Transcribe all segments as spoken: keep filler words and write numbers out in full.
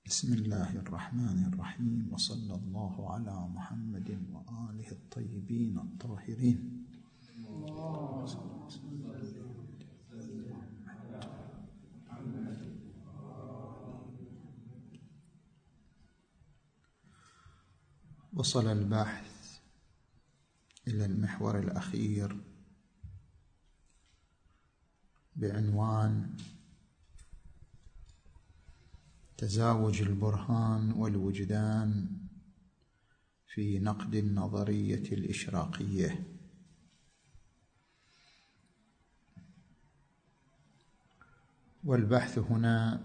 بسم الله الرحمن الرحيم، وصلى الله على محمد وآله الطيبين الطاهرين. وصل البحث إلى المحور الأخير بعنوان تزاوج البرهان والوجدان في نقد النظرية الإشراقية. والبحث هنا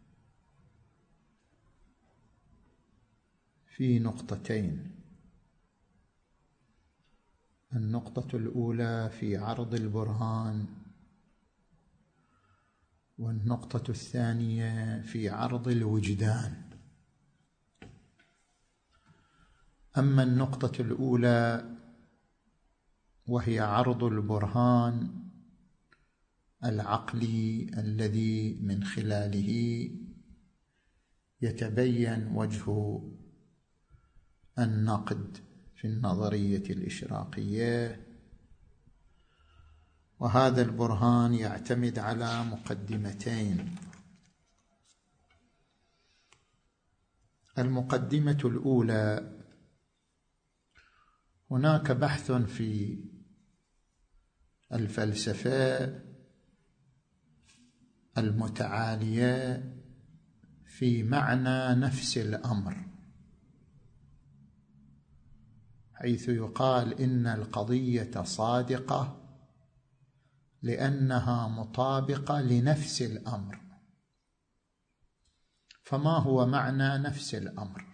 في نقطتين: النقطة الأولى في عرض البرهان، والنقطة الثانية في عرض الوجدان. أما النقطة الأولى وهي عرض البرهان العقلي الذي من خلاله يتبين وجه النقد في النظرية الإشراقية، وهذا البرهان يعتمد على مقدمتين. المقدمة الأولى: هناك بحث في الفلسفة المتعالية في معنى نفس الأمر، حيث يقال إن القضية صادقة لأنها مطابقة لنفس الأمر. فما هو معنى نفس الأمر؟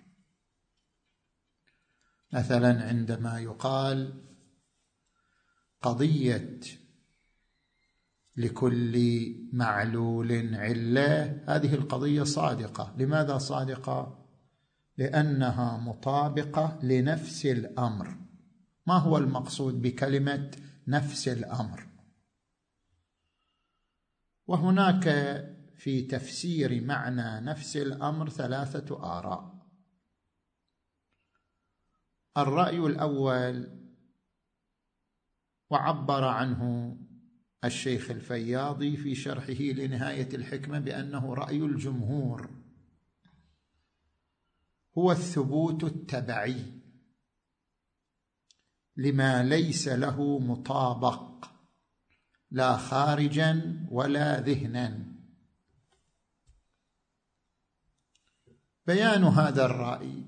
مثلا عندما يقال قضية لكل معلول علة، هذه القضية صادقة. لماذا صادقة؟ لأنها مطابقة لنفس الأمر. ما هو المقصود بكلمة نفس الأمر؟ وهناك في تفسير معنى نفس الأمر ثلاثة آراء. الرأي الأول، وعبر عنه الشيخ الفياضي في شرحه لنهاية الحكمة بأنه رأي الجمهور، هو الثبوت التبعي لما ليس له مطابق لا خارجا ولا ذهنا. بيان هذا الرأي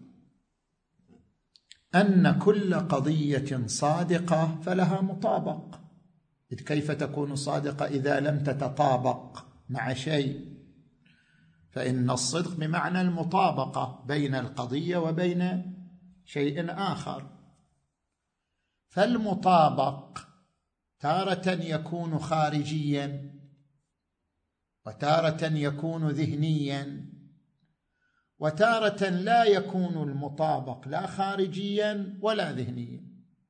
أن كل قضية صادقة فلها مطابق، إذ كيف تكون صادقة إذا لم تتطابق مع شيء؟ فإن الصدق بمعنى المطابقة بين القضية وبين شيء آخر. فالمطابق تارة يكون خارجيا وتارة يكون ذهنيا، وتارة لا يكون المطابق لا خارجيا ولا ذهنيا.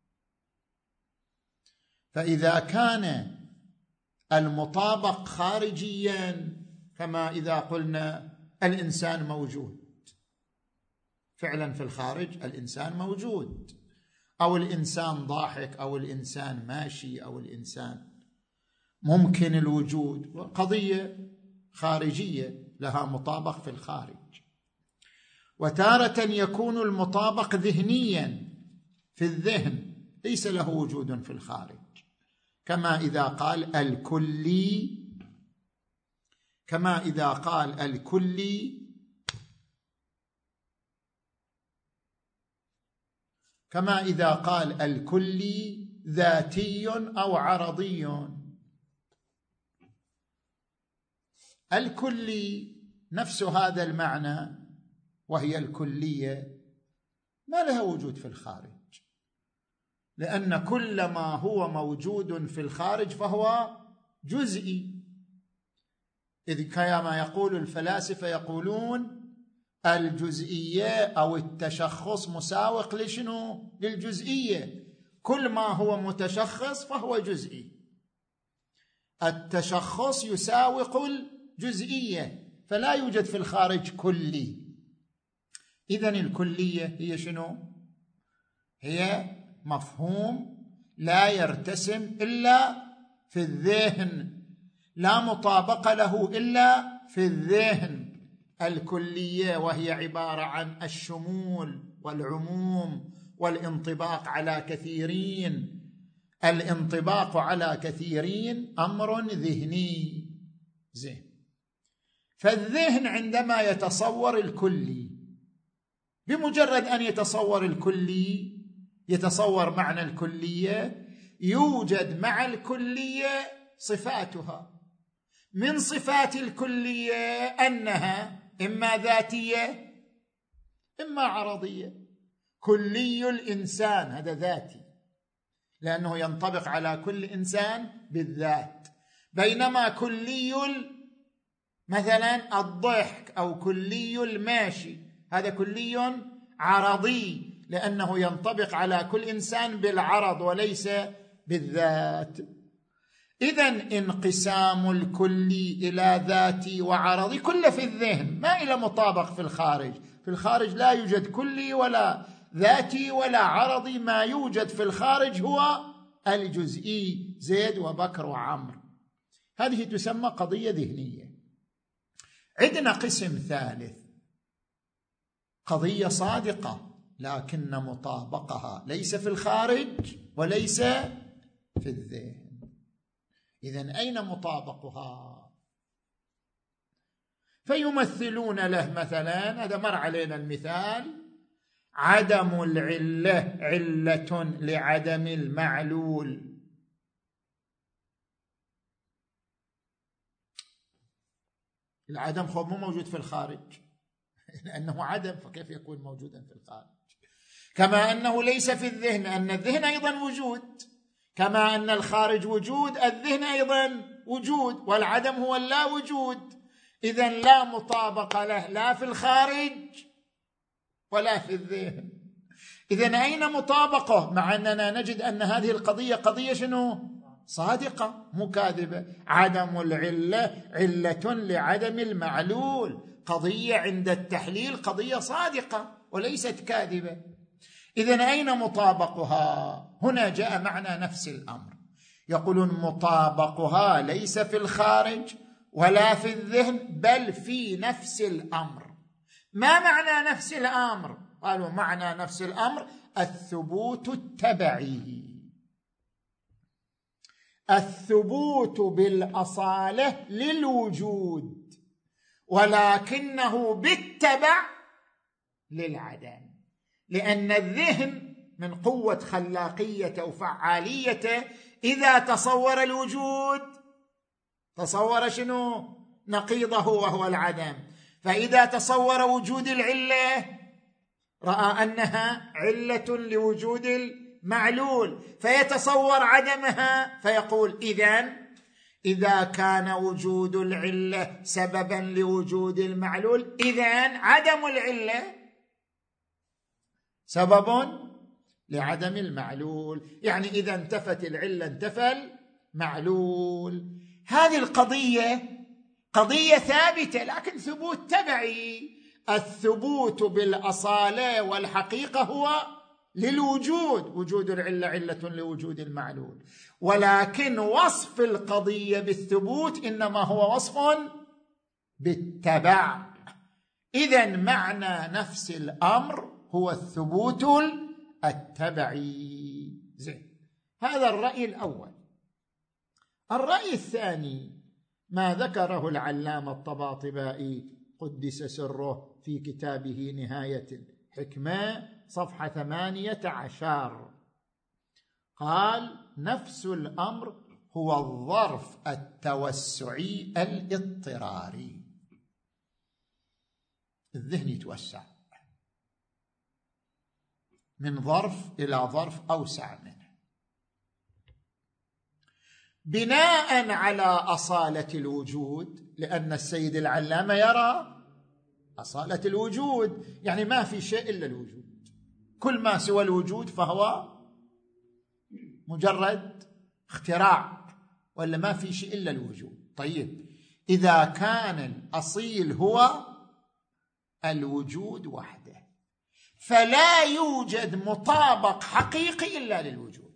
فإذا كان المطابق خارجيا، كما إذا قلنا الإنسان موجود، فعلا في الخارج الإنسان موجود، أو الإنسان ضاحك، أو الإنسان ماشي، أو الإنسان ممكن الوجود، قضية خارجية لها مطابق في الخارج. وتارة يكون المطابق ذهنيا في الذهن، ليس له وجود في الخارج، كما إذا قال الكلي كما إذا قال الكلي كما إذا قال الكلي ذاتي أو عرضي. الكلي نفس هذا المعنى، وهي الكلية، ما لها وجود في الخارج، لأن كل ما هو موجود في الخارج فهو جزئي. إذ كما يقول الفلاسفة، يقولون الجزئية أو التشخص مساوق لشنو؟ للجزئية. كل ما هو متشخص فهو جزئي، التشخص يساوق الجزئية، فلا يوجد في الخارج كلي. إذن الكلية هي شنو؟ هي مفهوم لا يرتسم إلا في الذهن، لا مطابقة له إلا في الذهن. الكلية وهي عبارة عن الشمول والعموم والانطباق على كثيرين. الانطباق على كثيرين أمر ذهني. زين، فالذهن عندما يتصور الكلي، بمجرد أن يتصور الكلي يتصور معنى الكلية، يوجد مع الكلية صفاتها. من صفات الكلية أنها إما ذاتية إما عرضية. كلي الإنسان هذا ذاتي لأنه ينطبق على كل إنسان بالذات، بينما كلي مثلا الضحك أو كلي الماشي هذا كلي عرضي لأنه ينطبق على كل إنسان بالعرض وليس بالذات. إذن انقسام الكلي إلى ذاتي وعرضي كله في الذهن، ما إلى مطابق في الخارج. في الخارج لا يوجد كلي ولا ذاتي ولا عرضي، ما يوجد في الخارج هو الجزئي، زيد وبكر وعمر. هذه تسمى قضية ذهنية. عندنا قسم ثالث، قضية صادقة لكن مطابقها ليس في الخارج وليس في الذهن. إذن أين مطابقها؟ فيمثلون له مثلا، هذا مر علينا المثال، عدم العلة علة لعدم المعلول. العدم خب مو موجود في الخارج لأنه عدم، فكيف يكون موجودا في الخارج؟ كما أنه ليس في الذهن، أن الذهن أيضا وجود، كما أن الخارج وجود الذهن أيضا وجود، والعدم هو اللا وجود. إذن لا مطابقة له لا في الخارج ولا في الذهن. إذن أين مطابقة؟ مع أننا نجد أن هذه القضية قضية شنو؟ صادقة مو كاذبة. عدم العلة علة لعدم المعلول، قضية عند التحليل قضية صادقة وليست كاذبة. إذن أين مطابقها؟ هنا جاء معنى نفس الأمر، يقولون مطابقها ليس في الخارج ولا في الذهن بل في نفس الأمر. ما معنى نفس الأمر؟ قالوا معنى نفس الأمر الثبوت التبعي، الثبوت بالأصالة للوجود ولكنه بالتبع للعدم. لأن الذهن من قوة خلاقيته وفعاليته إذا تصور الوجود تصور شنو؟ نقيضه وهو العدم. فإذا تصور وجود العلة رأى أنها علة لوجود المعلول، فيتصور عدمها فيقول إذن إذا كان وجود العلة سببا لوجود المعلول إذن عدم العلة سبب لعدم المعلول، يعني إذا انتفت العلة انتفى المعلول. هذه القضية قضية ثابتة لكن ثبوت تبعي. الثبوت بالأصالة والحقيقة هو للوجود، وجود العلة علة لوجود المعلول، ولكن وصف القضية بالثبوت إنما هو وصف بالتبع. إذن معنى نفس الأمر هو الثبوت التبعي. زين، هذا الرأي الأول. الرأي الثاني ما ذكره العلامة الطباطبائي قدس سره في كتابه نهاية الحكمة صفحة ثمانية عشر، قال نفس الأمر هو الظرف التوسعي الاضطراري. الذهن يتوسع من ظرف إلى ظرف أوسع منه بناء على أصالة الوجود، لأن السيد العلامة يرى أصالة الوجود، يعني ما في شيء إلا الوجود، كل ما سوى الوجود فهو مجرد اختراع، ولا ما في شيء إلا الوجود. طيب إذا كان الأصيل هو الوجود وحده فلا يوجد مطابق حقيقي إلا للوجود.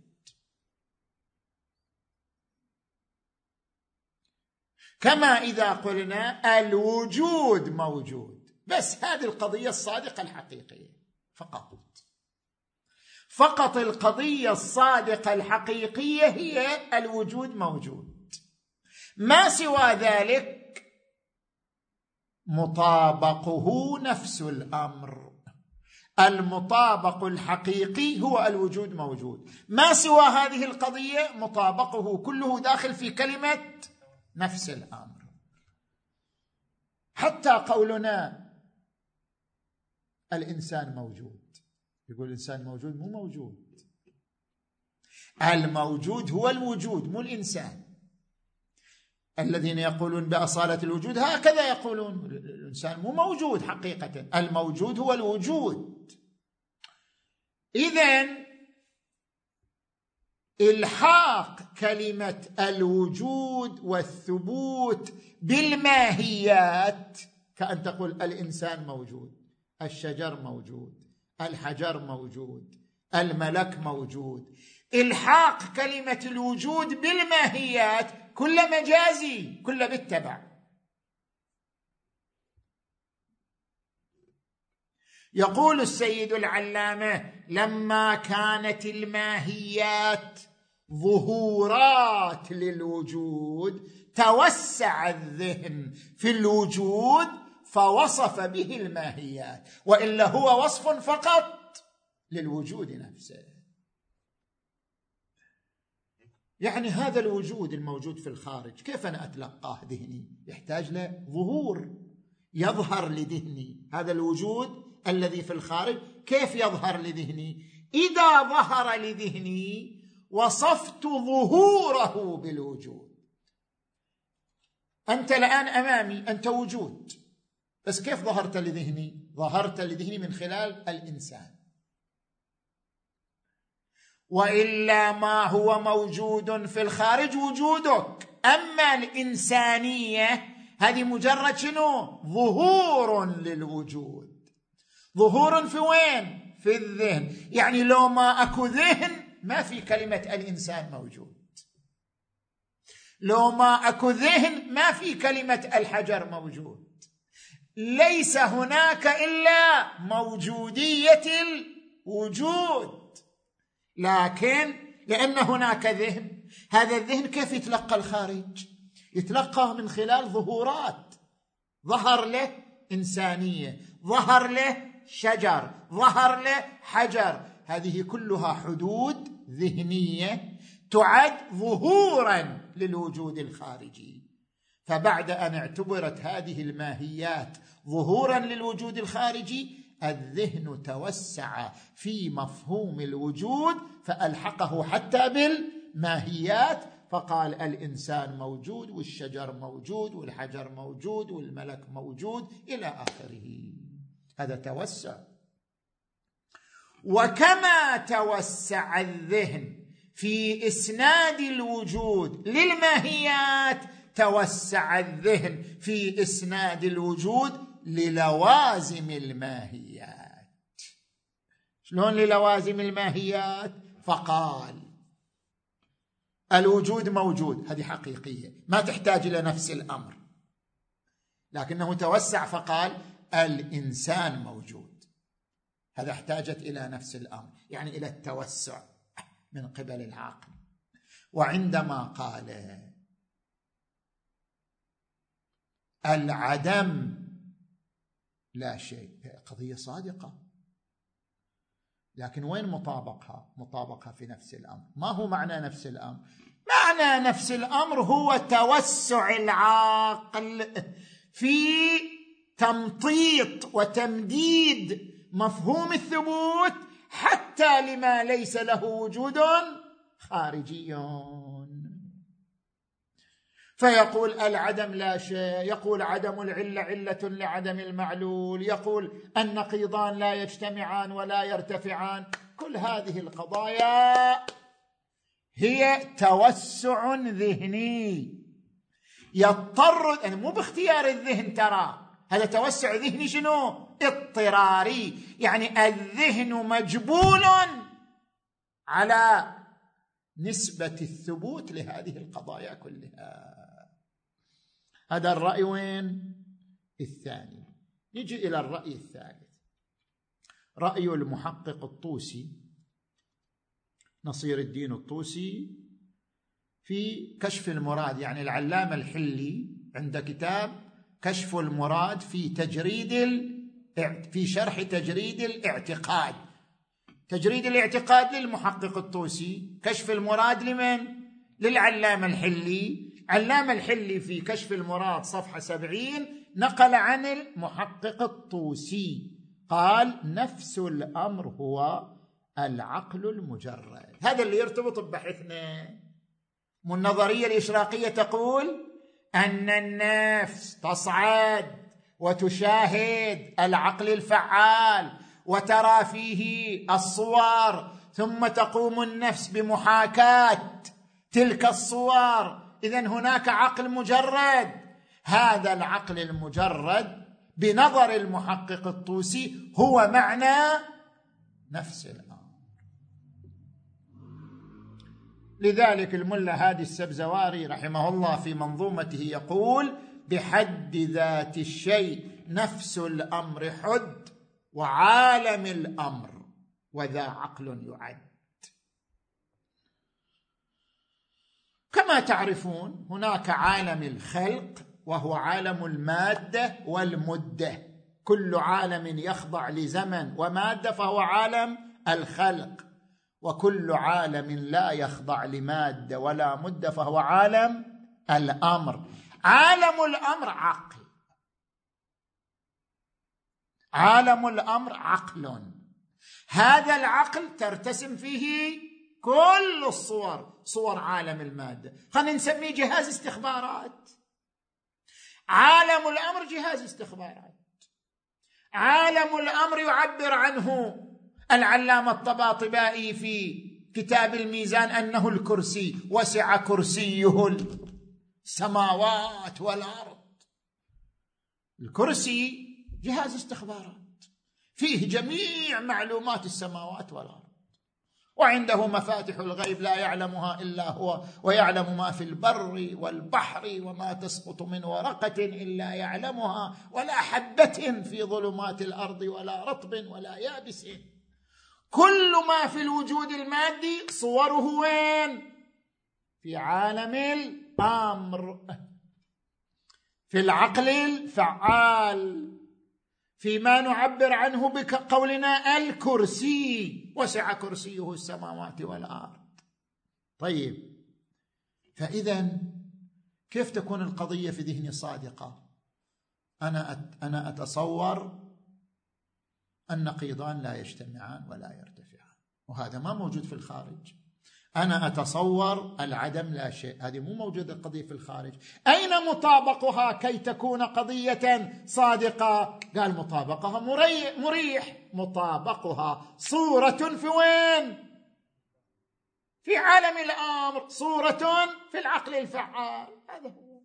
كما إذا قلنا الوجود موجود، بس هذه القضية الصادقة الحقيقية فقط. فقط القضية الصادقة الحقيقية هي الوجود موجود، ما سوى ذلك مطابقه نفس الأمر. المطابق الحقيقي هو الوجود موجود، ما سوى هذه القضية مطابقه كله داخل في كلمة نفس الأمر. حتى قولنا الإنسان موجود، يقول الإنسان موجود، مو موجود. الموجود هو الوجود مو الإنسان. الذين يقولون بأصالة الوجود هكذا يقولون، الإنسان مو موجود حقيقة، الموجود هو الوجود. إذن إلحاق كلمة الوجود والثبوت بالماهيات، كأن تقول الإنسان موجود، الشجر موجود، الحجر موجود، الملك موجود. إلحاق كلمة الوجود بالماهيات كل مجازي، كل بالتبع. يقول السيد العلامة: لما كانت الماهيات ظهورات للوجود توسع الذهن في الوجود فوصف به الماهيات، وإلا هو وصف فقط للوجود نفسه. يعني هذا الوجود الموجود في الخارج كيف أنا أتلقاه ذهني؟ يحتاج له ظهور، يظهر لذهني. هذا الوجود الذي في الخارج كيف يظهر لذهني؟ إذا ظهر لذهني وصفت ظهوره بالوجود. أنت الآن أمامي، أنت وجود، بس كيف ظهرت لذهني؟ ظهرت لذهني من خلال الإنسان. وإلا ما هو موجود في الخارج وجودك. أما الإنسانية هذه مجرد شنو؟ ظهور للوجود. ظهور في وين؟ في الذهن. يعني لو ما أكو ذهن ما في كلمة الإنسان موجود. لو ما أكو ذهن ما في كلمة الحجر موجود. ليس هناك إلا موجودية الوجود. لكن لأن هناك ذهن، هذا الذهن كيف يتلقى الخارج؟ يتلقاه من خلال ظهورات. ظهر له إنسانية، ظهر له شجر، ظهر له حجر. هذه كلها حدود ذهنية تعد ظهورا للوجود الخارجي. فبعد أن اعتبرت هذه الماهيات ظهورا للوجود الخارجي، الذهن توسع في مفهوم الوجود فألحقه حتى بالماهيات، فقال الإنسان موجود، والشجر موجود، والحجر موجود، والملك موجود، إلى آخره. هذا توسع. وكما توسع الذهن في إسناد الوجود للماهيات، توسع الذهن في إسناد الوجود للوازم الماهيات. شلون للوازم الماهيات؟ فقال الوجود موجود، هذه حقيقية ما تحتاج إلى نفس الأمر، لكنه توسع فقال الإنسان موجود، هذا احتاجت إلى نفس الأمر، يعني إلى التوسع من قبل العقل. وعندما قال العدم لا شيء، قضية صادقة، لكن وين مطابقها؟ مطابقها في نفس الأمر. ما هو معنى نفس الأمر؟ معنى نفس الأمر هو توسع العقل في تمطيط وتمديد مفهوم الثبوت حتى لما ليس له وجود خارجي. فيقول العدم لا شيء، يقول عدم العلة علة لعدم المعلول، يقول النقيضان لا يجتمعان ولا يرتفعان. كل هذه القضايا هي توسع ذهني يضطر، يعني مو باختيار الذهن، ترى هذا توسع ذهني شنو؟ اضطراري، يعني الذهن مجبول على نسبة الثبوت لهذه القضايا كلها. هذا الرأي وين؟ الثاني. نجي إلى الرأي الثالث، رأي المحقق الطوسي نصير الدين الطوسي في كشف المراد، يعني العلامة الحلي عند كتاب كشف المراد في تجريد ال... في شرح تجريد الاعتقاد. تجريد الاعتقاد للمحقق الطوسي، كشف المراد لمن؟ للعلامة الحلي. علامة الحلي في كشف المراد صفحة سبعين نقل عن المحقق الطوسي قال: نفس الأمر هو العقل المجرد. هذا اللي يرتبط ببحثنا. والنظرية الإشراقية تقول أن النفس تصعد وتشاهد العقل الفعال وترى فيه الصور، ثم تقوم النفس بمحاكاة تلك الصور. إذن هناك عقل مجرد. هذا العقل المجرد بنظر المحقق الطوسي هو معنى نفس الأمر. لذلك الملا هادي السبزواري رحمه الله في منظومته يقول: بحد ذات الشيء نفس الأمر حد، وعالم الأمر وذا عقل يعد. كما تعرفون هناك عالم الخلق وهو عالم المادة والمدة، كل عالم يخضع لزمن ومادة فهو عالم الخلق، وكل عالم لا يخضع لمادة ولا مدة فهو عالم الأمر. عالم الأمر عقل، عالم الأمر عقل. هذا العقل ترتسم فيه كل الصور، صور عالم المادة. خلينا نسميه جهاز استخبارات. عالم الأمر جهاز استخبارات. عالم الأمر يعبر عنه العلامة الطباطبائي في كتاب الميزان أنه الكرسي، وسع كرسيه السماوات والأرض. الكرسي جهاز استخبارات فيه جميع معلومات السماوات والأرض، وعنده مفاتح الغيب لا يعلمها إلا هو، ويعلم ما في البر والبحر وما تسقط من ورقة إلا يعلمها، ولا حبة في ظلمات الأرض ولا رطب ولا يابس. كل ما في الوجود المادي صوره وين؟ في عالم الأمر، في العقل الفعال، فيما نعبر عنه بقولنا الكرسي، وسع كرسيه السماوات والأرض. طيب، فإذا كيف تكون القضية في ذهني صادقة؟ أنا أنا أتصور النقيضان لا يجتمعان ولا يرتفعان، وهذا ما موجود في الخارج. أنا أتصور العدم لا شيء، هذه مو موجودة القضية في الخارج. أين مطابقها كي تكون قضية صادقة؟ قال مطابقها مريح, مريح. مطابقها صورة في وين؟ في عالم الأمر، صورة في العقل الفعال. هذا هو.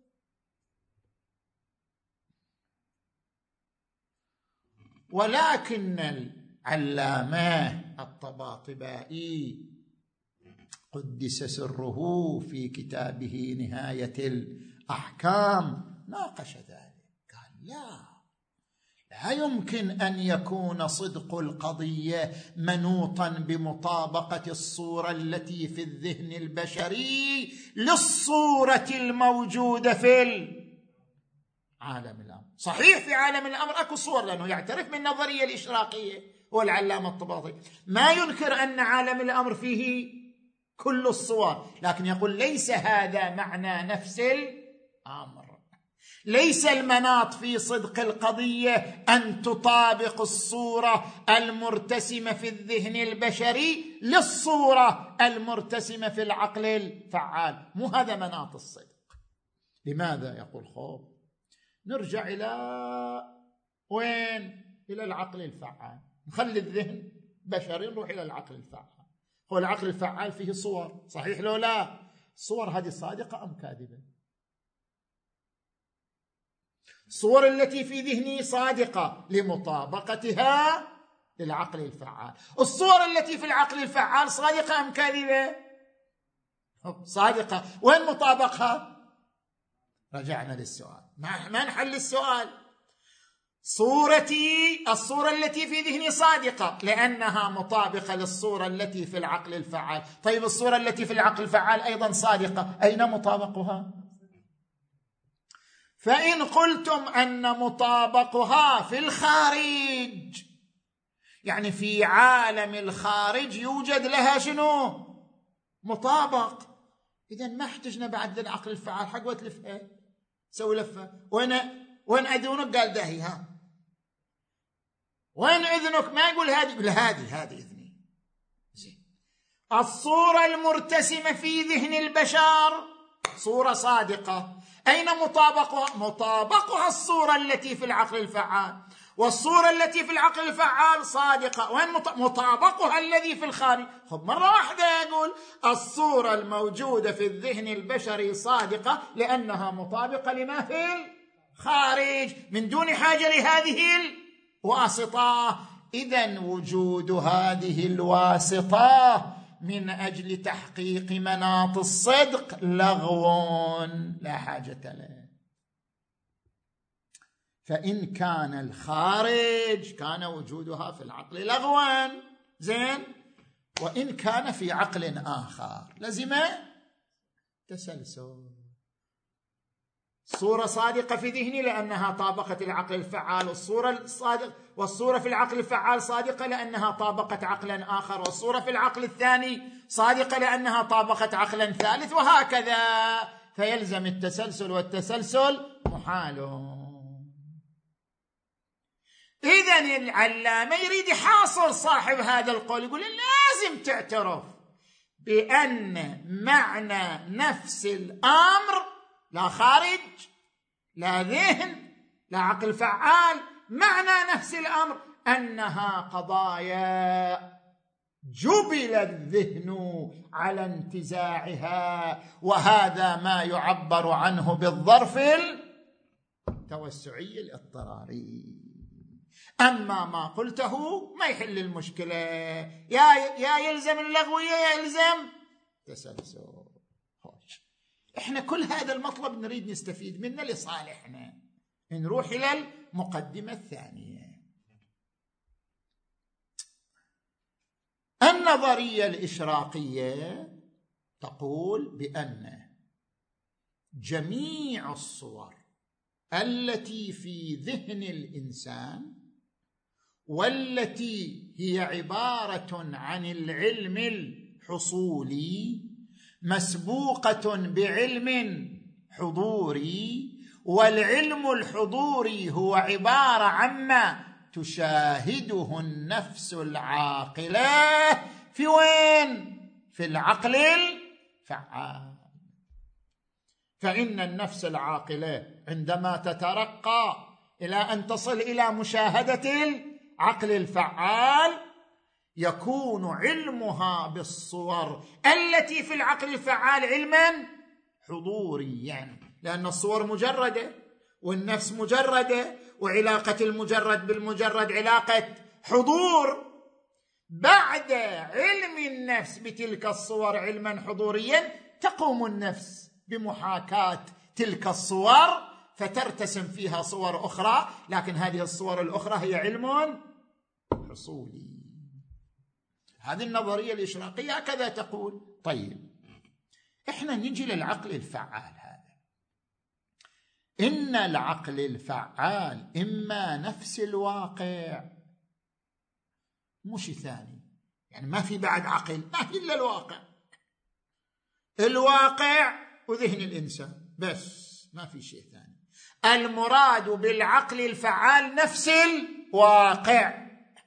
ولكن العلامة الطباطبائي قدس سره في كتابه نهاية الأحكام ناقش ذلك. قال لا لا يمكن أن يكون صدق القضية منوطا بمطابقة الصورة التي في الذهن البشري للصورة الموجودة في عالم الأمر. صحيح في عالم الأمر أكو صور، لأنه يعترف من النظرية الإشراقية والعلامة الطباطبائي، ما ينكر أن عالم الأمر فيه كل الصور، لكن يقول ليس هذا معنى نفس الأمر. ليس المناط في صدق القضية أن تطابق الصورة المرتسمة في الذهن البشري للصورة المرتسمة في العقل الفعال، مو هذا مناط الصدق. لماذا؟ يقول خوف نرجع إلى وين؟ إلى العقل الفعال. نخلي الذهن بشري نروح إلى العقل الفعال. هو العقل الفعال فيه صور، صحيح لو لا؟ الصور هذه صادقة أم كاذبة؟ الصور التي في ذهني صادقة لمطابقتها للعقل الفعال. الصور التي في العقل الفعال صادقة أم كاذبة؟ صادقة. وين مطابقها؟ رجعنا للسؤال، ما نحل السؤال. صورتي الصورة التي في ذهني صادقة لأنها مطابقة للصورة التي في العقل الفعال. طيب الصورة التي في العقل الفعال أيضا صادقة، أين مطابقها؟ فإن قلتم أن مطابقها في الخارج، يعني في عالم الخارج يوجد لها شنو؟ مطابق. إذن ما احتجنا بعد للعقل الفعال حق وتلفها، سوي لفة. وين وين أذنك؟ قال دهي. ها وين أذنك؟ ما يقول هذه، يقول هذه هذه إذني. زين. الصورة المرتسمة في ذهن البشر صورة صادقة، أين مطابقها؟ مطابقها الصورة التي في العقل الفعال، والصورة التي في العقل الفعال صادقة. وين مطابقها الذي في الخارج؟ خب مرة واحدة يقول الصورة الموجودة في الذهن البشري صادقة لأنها مطابقة لما في الخارج من دون حاجة لهذه الواسطة. إذن وجود هذه الواسطة من أجل تحقيق مناط الصدق لغو لا حاجة له. فإن كان الخارج كان وجودها في العقل لغوا، زين، وإن كان في عقل آخر لزم تسلسل. صورة صادقة في ذهني لأنها طابقت العقل الفعال، والصورة الصادق والصورة في العقل الفعال صادقة لأنها طابقت عقلا آخر، والصورة في العقل الثاني صادقة لأنها طابقت عقلا ثالث، وهكذا. فيلزم التسلسل، والتسلسل محال. إذن العلامة يريد يحاصر صاحب هذا القول، يقول لازم تعترف بأن معنى نفس الأمر لا خارج لا ذهن لا عقل فعال، معنى نفس الأمر أنها قضايا جبل الذهن على انتزاعها، وهذا ما يعبر عنه بالظرف التوسعي الاضطراري. أما ما قلته ما يحل المشكلة، يا يا يلزم اللغوية يا يلزم تسلسل. إحنا كل هذا المطلب نريد نستفيد منه لصالحنا. نروح إلى المقدمة الثانية. النظرية الإشراقية تقول بأن جميع الصور التي في ذهن الإنسان والتي هي عبارة عن العلم الحصولي مسبوقة بعلم حضوري، والعلم الحضوري هو عبارة عما تشاهده النفس العاقلة في وين؟ في العقل الفعال. فإن النفس العاقلة عندما تترقى إلى أن تصل إلى مشاهدة العقل الفعال يكون علمها بالصور التي في العقل الفعال علما حضوريا، يعني لأن الصور مجردة والنفس مجردة، وعلاقة المجرد بالمجرد علاقة حضور. بعد علم النفس بتلك الصور علما حضوريا تقوم النفس بمحاكاة تلك الصور فترتسم فيها صور أخرى، لكن هذه الصور الأخرى هي علم حصولي. هذه النظرية الإشراقية هكذا تقول. طيب إحنا نجي للعقل الفعال هذا. إن العقل الفعال إما نفس الواقع مش ثاني، يعني ما في بعد عقل، ما في إلا الواقع، الواقع وذهن الإنسان بس، ما في شيء ثاني. المراد بالعقل الفعال نفس الواقع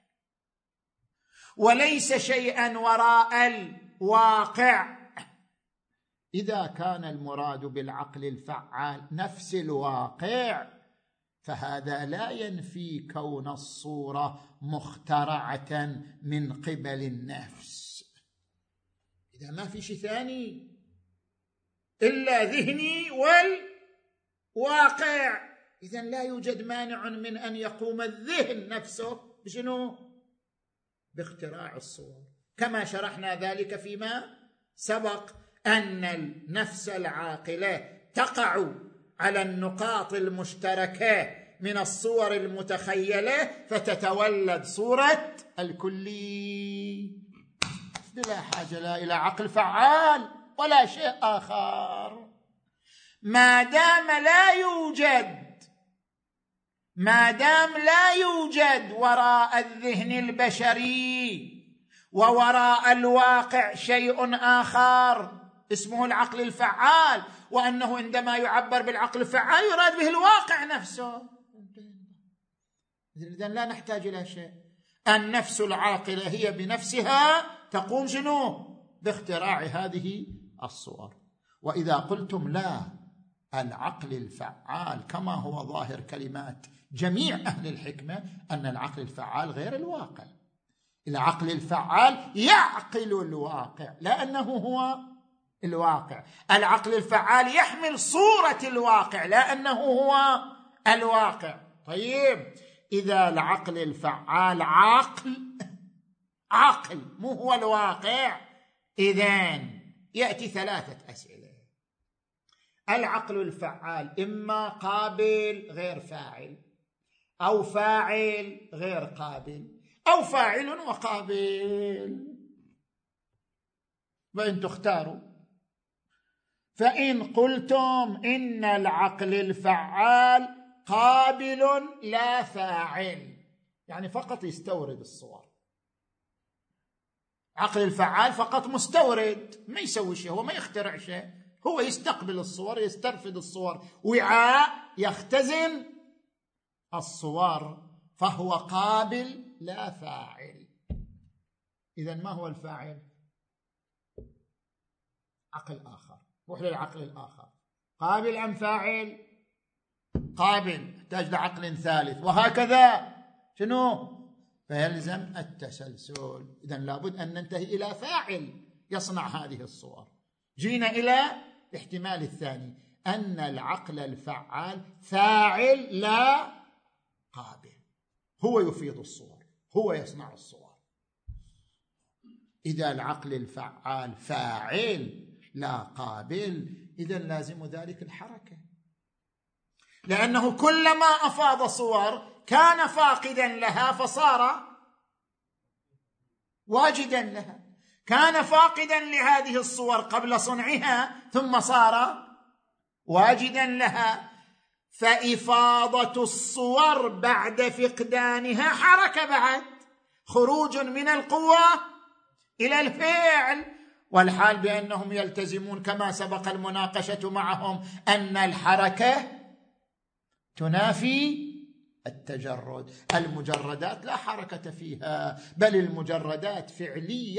وليس شيئا وراء الواقع. إذا كان المراد بالعقل الفعال نفس الواقع فهذا لا ينفي كون الصورة مخترعة من قبل النفس. إذا ما في شيء ثاني إلا ذهني والواقع، إذن لا يوجد مانع من أن يقوم الذهن نفسه بشنو؟ باختراع الصور، كما شرحنا ذلك فيما سبق، أن النفس العاقلة تقع على النقاط المشتركة من الصور المتخيلة فتتولد صورة الكلي، لا حاجة لا إلى عقل فعال ولا شيء آخر. ما دام لا يوجد ما دام لا يوجد وراء الذهن البشري ووراء الواقع شيء آخر اسمه العقل الفعال، وأنه عندما يعبر بالعقل الفعال يراد به الواقع نفسه، إذن لا نحتاج إلى شيء. النفس العاقلة هي بنفسها تقوم شنو؟ باختراع هذه الصور. وإذا قلتم لا، العقل الفعال كما هو ظاهر كلمات جميع أهل الحكمة أن العقل الفعال غير الواقع. العقل الفعال يعقل الواقع لأنه هو الواقع، العقل الفعال يحمل صورة الواقع لأنه هو الواقع. طيب إذا العقل الفعال عقل عقل مو هو الواقع، إذن يأتي ثلاثة أسئلة. العقل الفعال إما قابل غير فاعل، أو فاعل غير قابل، أو فاعل وقابل، وإن تختاروا. فإن قلتم إن العقل الفعال قابل لا فاعل، يعني فقط يستورد الصور، عقل الفعال فقط مستورد، ما يسوي شيء، هو ما يخترع شيء، هو يستقبل الصور، يسترفد الصور، وعاء يختزن الصور، فهو قابل لا فاعل. إذن ما هو الفاعل؟ عقل آخر. روح للعقل الآخر، قابل أم فاعل؟ قابل، يحتاج لعقل ثالث، وهكذا. شنو؟ فيلزم التسلسل. إذن لابد أن ننتهي إلى فاعل يصنع هذه الصور. جينا إلى الاحتمال الثاني، أن العقل الفعال فاعل لا قابل، هو يفيض الصور، هو يصنع الصور. إذا العقل الفعال فاعل لا قابل، إذن لازم ذلك الحركة، لأنه كلما أفاض صور كان فاقدا لها فصار واجدا لها، كان فاقدا لهذه الصور قبل صنعها ثم صار واجدا لها. فإفاضة الصور بعد فقدانها حركة، بعد خروج من القوة إلى الفعل، والحال بأنهم يلتزمون كما سبق المناقشة معهم أن الحركة تنافي التجرد. المجردات لا حركة فيها، بل المجردات فعلية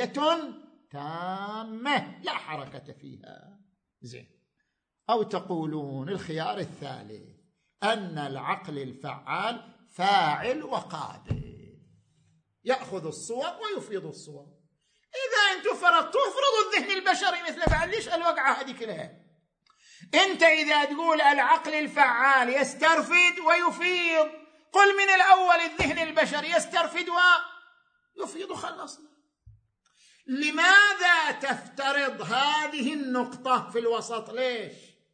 تامة لا حركة فيها. زين. أو تقولون الخيار الثالث أن العقل الفعال فاعل وقابل، يأخذ الصور ويفيض الصور. إذا أنتم فرضتوا افرضوا الذهن البشري مثل فعل، ليش الوقعة هذه كلها؟ أنت إذا تقول العقل الفعال يسترفد ويفيض، قل من الأول الذهن البشري يسترفد ويفيض، خلصنا. لماذا تفترض هذه النقطة في الوسط؟ ليش؟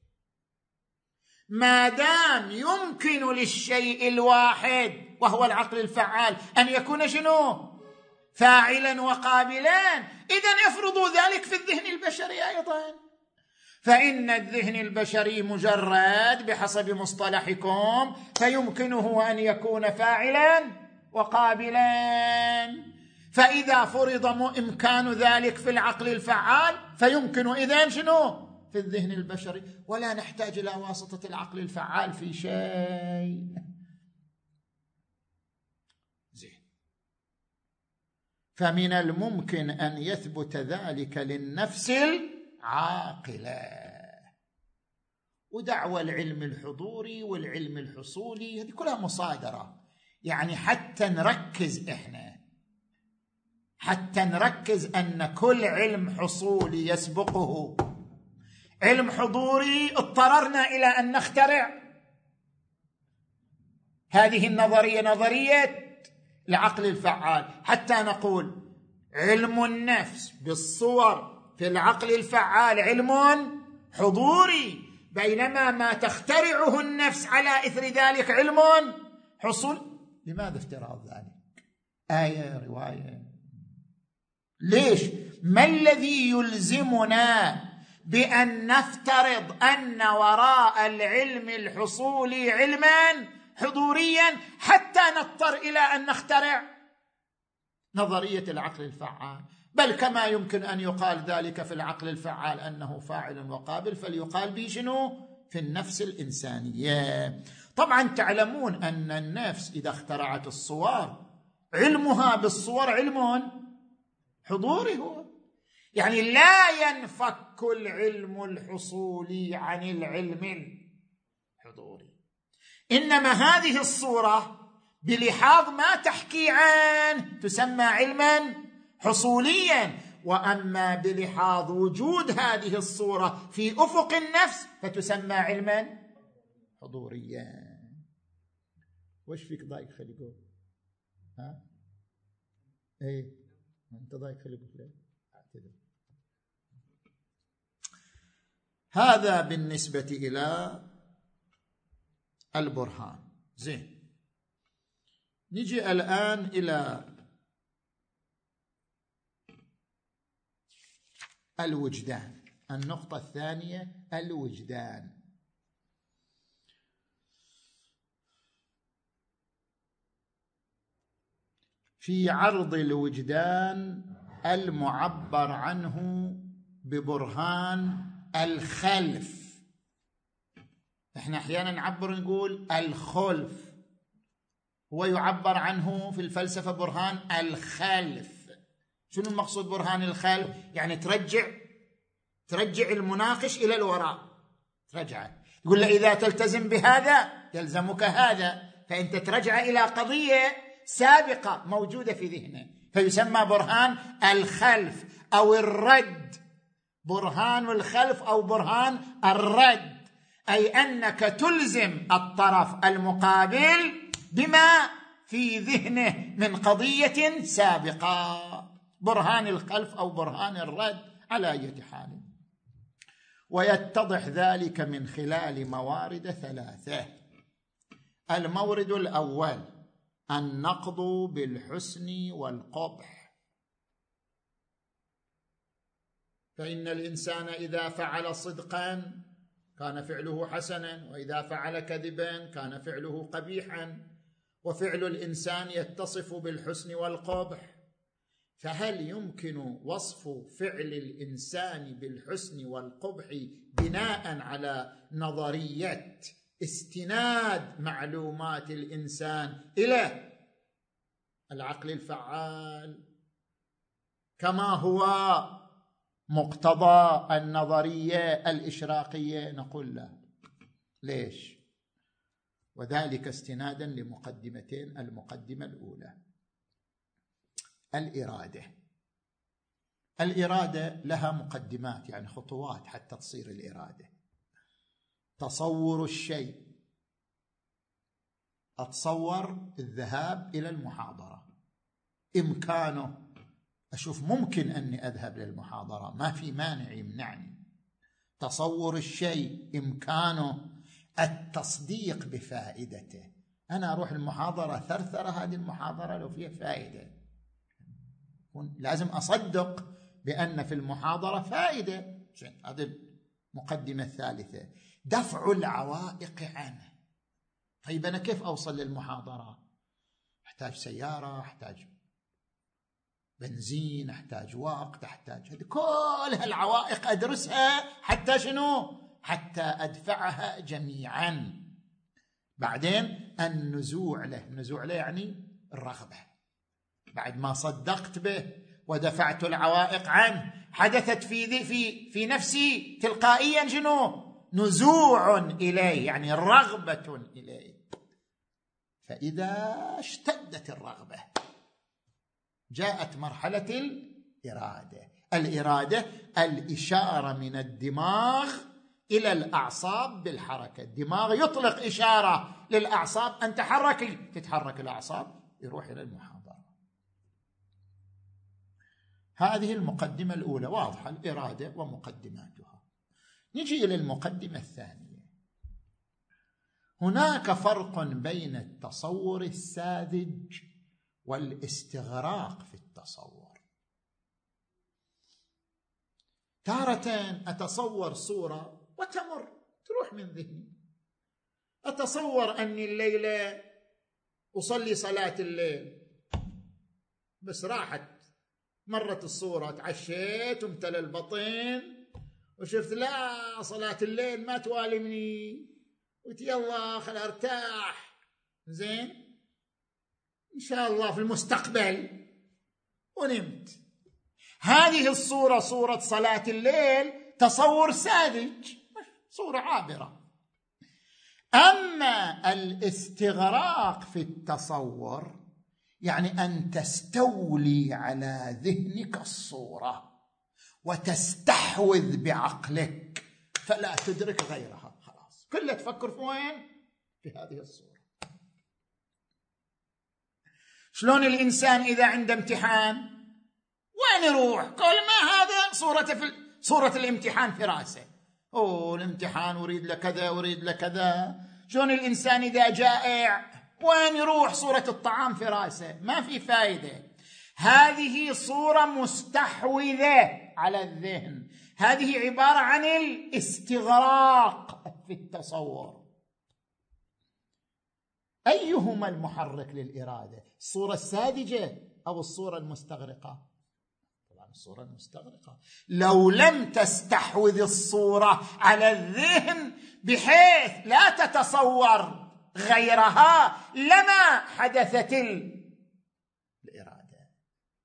ما دام يمكن للشيء الواحد وهو العقل الفعال أن يكون شنو؟ فاعلا وقابلا، إذن افرضوا ذلك في الذهن البشري أيضا. فإن الذهن البشري مجرد بحسب مصطلحكم، فيمكنه أن يكون فاعلا وقابلا. فإذا فرض إمكان ذلك في العقل الفعال فيمكن إذن شنو؟ في الذهن البشري، ولا نحتاج إلى واسطة العقل الفعال في شيء. زين. فمن الممكن أن يثبت ذلك للنفس العاقلة. ودعوى العلم الحضوري والعلم الحصولي هذه كلها مصادرة، يعني حتى نركز إحنا حتى نركز أن كل علم حصولي يسبقه علم حضوري، اضطررنا إلى أن نخترع هذه النظرية نظرية العقل الفعال، حتى نقول علم النفس بالصور في العقل الفعال علم حضوري، بينما ما تخترعه النفس على إثر ذلك علم حصول. لماذا افتراض ذلك؟ آية، رواية، ليش؟ ما الذي يلزمنا بأن نفترض أن وراء العلم الحصولي علما حضوريا حتى نضطر إلى أن نخترع نظرية العقل الفعال؟ بل كما يمكن أن يقال ذلك في العقل الفعال أنه فاعل وقابل، فليقال به شنو؟ في النفس الإنسانية. طبعا تعلمون أن النفس إذا اخترعت الصور علمها بالصور علم حضوري، هو يعني لا ينفك العلم الحصولي عن العلم الحضوري، إنما هذه الصورة بلحاظ ما تحكي عنه تسمى علما حصوليا، وأما بلحاظ وجود هذه الصورة في أفق النفس فتسمى علما حضوريا. وش فيك ضايق خليقه؟ ها؟ ايه انت ضايق خليقه ليه؟ اعتذر. هذا بالنسبة إلى البرهان. زين، نجي الآن إلى الوجدان. النقطة الثانية الوجدان. في عرض الوجدان المعبر عنه ببرهان الخلف، احنا احيانا نعبر نقول الخلف، هو يعبر عنه في الفلسفة برهان الخلف. شنو المقصود برهان الخلف؟ يعني ترجع ترجع المناقش إلى الوراء، ترجعه، يقول له إذا تلتزم بهذا يلزمك هذا، فأنت ترجع إلى قضية سابقة موجودة في ذهنه، فيسمى برهان الخلف أو الرد. برهان الخلف أو برهان الرد، أي أنك تلزم الطرف المقابل بما في ذهنه من قضية سابقة. برهان الخلف أو برهان الرد على أي حال. ويتضح ذلك من خلال موارد ثلاثة. المورد الأول النقض بالحسن والقبح، فإن الإنسان إذا فعل صدقا كان فعله حسنا، وإذا فعل كذبا كان فعله قبيحا، وفعل الإنسان يتصف بالحسن والقبح. فهل يمكن وصف فعل الإنسان بالحسن والقبح بناء على نظرية استناد معلومات الإنسان إلى العقل الفعال كما هو مقتضى النظرية الإشراقية؟ نقول لا. ليش؟ وذلك استنادا لمقدمتين. المقدمة الأولى الإرادة. الإرادة لها مقدمات، يعني خطوات حتى تصير الإرادة. تصور الشيء، أتصور الذهاب إلى المحاضرة، إمكانه، أشوف ممكن أني أذهب للمحاضرة، ما في مانع يمنعني. تصور الشيء، إمكانه، التصديق بفائدته. أنا أروح المحاضرة ثرثرة، هذه المحاضرة لو فيها فائدة لازم أصدق بأن في المحاضرة فائدة. هذه المقدمة الثالثة. دفع العوائق عنه. طيب أنا كيف أوصل للمحاضرة؟ أحتاج سيارة، أحتاج بنزين، أحتاج وقت، أحتاج هذه كل هالعوائق أدرسها حتى شنو؟ حتى أدفعها جميعا. بعدين النزوع له. النزوع له يعني الرغبة. بعد ما صدقت به ودفعت العوائق عنه حدثت في في في نفسي تلقائيا شنو؟ نزوع إليه، يعني رغبة إليه. فإذا اشتدت الرغبة جاءت مرحلة الإرادة. الإرادة الإشارة من الدماغ إلى الأعصاب بالحركة. الدماغ يطلق إشارة للأعصاب أن تحركي، تتحرك الأعصاب، يروح إلى المحاضرة. هذه المقدمة الأولى واضحة، الإرادة ومقدماتها. نجي إلى المقدمة الثانية. هناك فرق بين التصور الساذج والاستغراق في التصور. تارة أتصور صورة وتمر، تروح من ذهني. أتصور أني الليلة أصلي صلاة الليل، بس راحت، مرت الصورة، تعشيت وامتلى البطن وشفت لا صلاة الليل ما توالمني، قلت يلا خل ارتاح، زين إن شاء الله في المستقبل، ونمت. هذه الصورة، صورة صلاة الليل، تصور ساذج، صورة عابرة. أما الاستغراق في التصور يعني أن تستولي على ذهنك الصورة وتستحوذ بعقلك فلا تدرك غيرها، خلاص كلها تفكر في وين؟ في هذه الصورة. شلون الإنسان إذا عنده امتحان وين يروح؟ قال ما هذا صورة في صورة الامتحان في راسه، أوه الامتحان أريد لكذا أريد لكذا. شلون الإنسان إذا جائع وين يروح؟ صورة الطعام في راسه، ما في فائدة. هذه صورة مستحوذة على الذهن، هذه عبارة عن الاستغراق في التصور. أيهما المحرك للإرادة؟ الصورة الساذجة أو الصورة المستغرقة؟ طبعا الصورة المستغرقة. لو لم تستحوذ الصورة على الذهن بحيث لا تتصور غيرها لما حدثت الإرادة.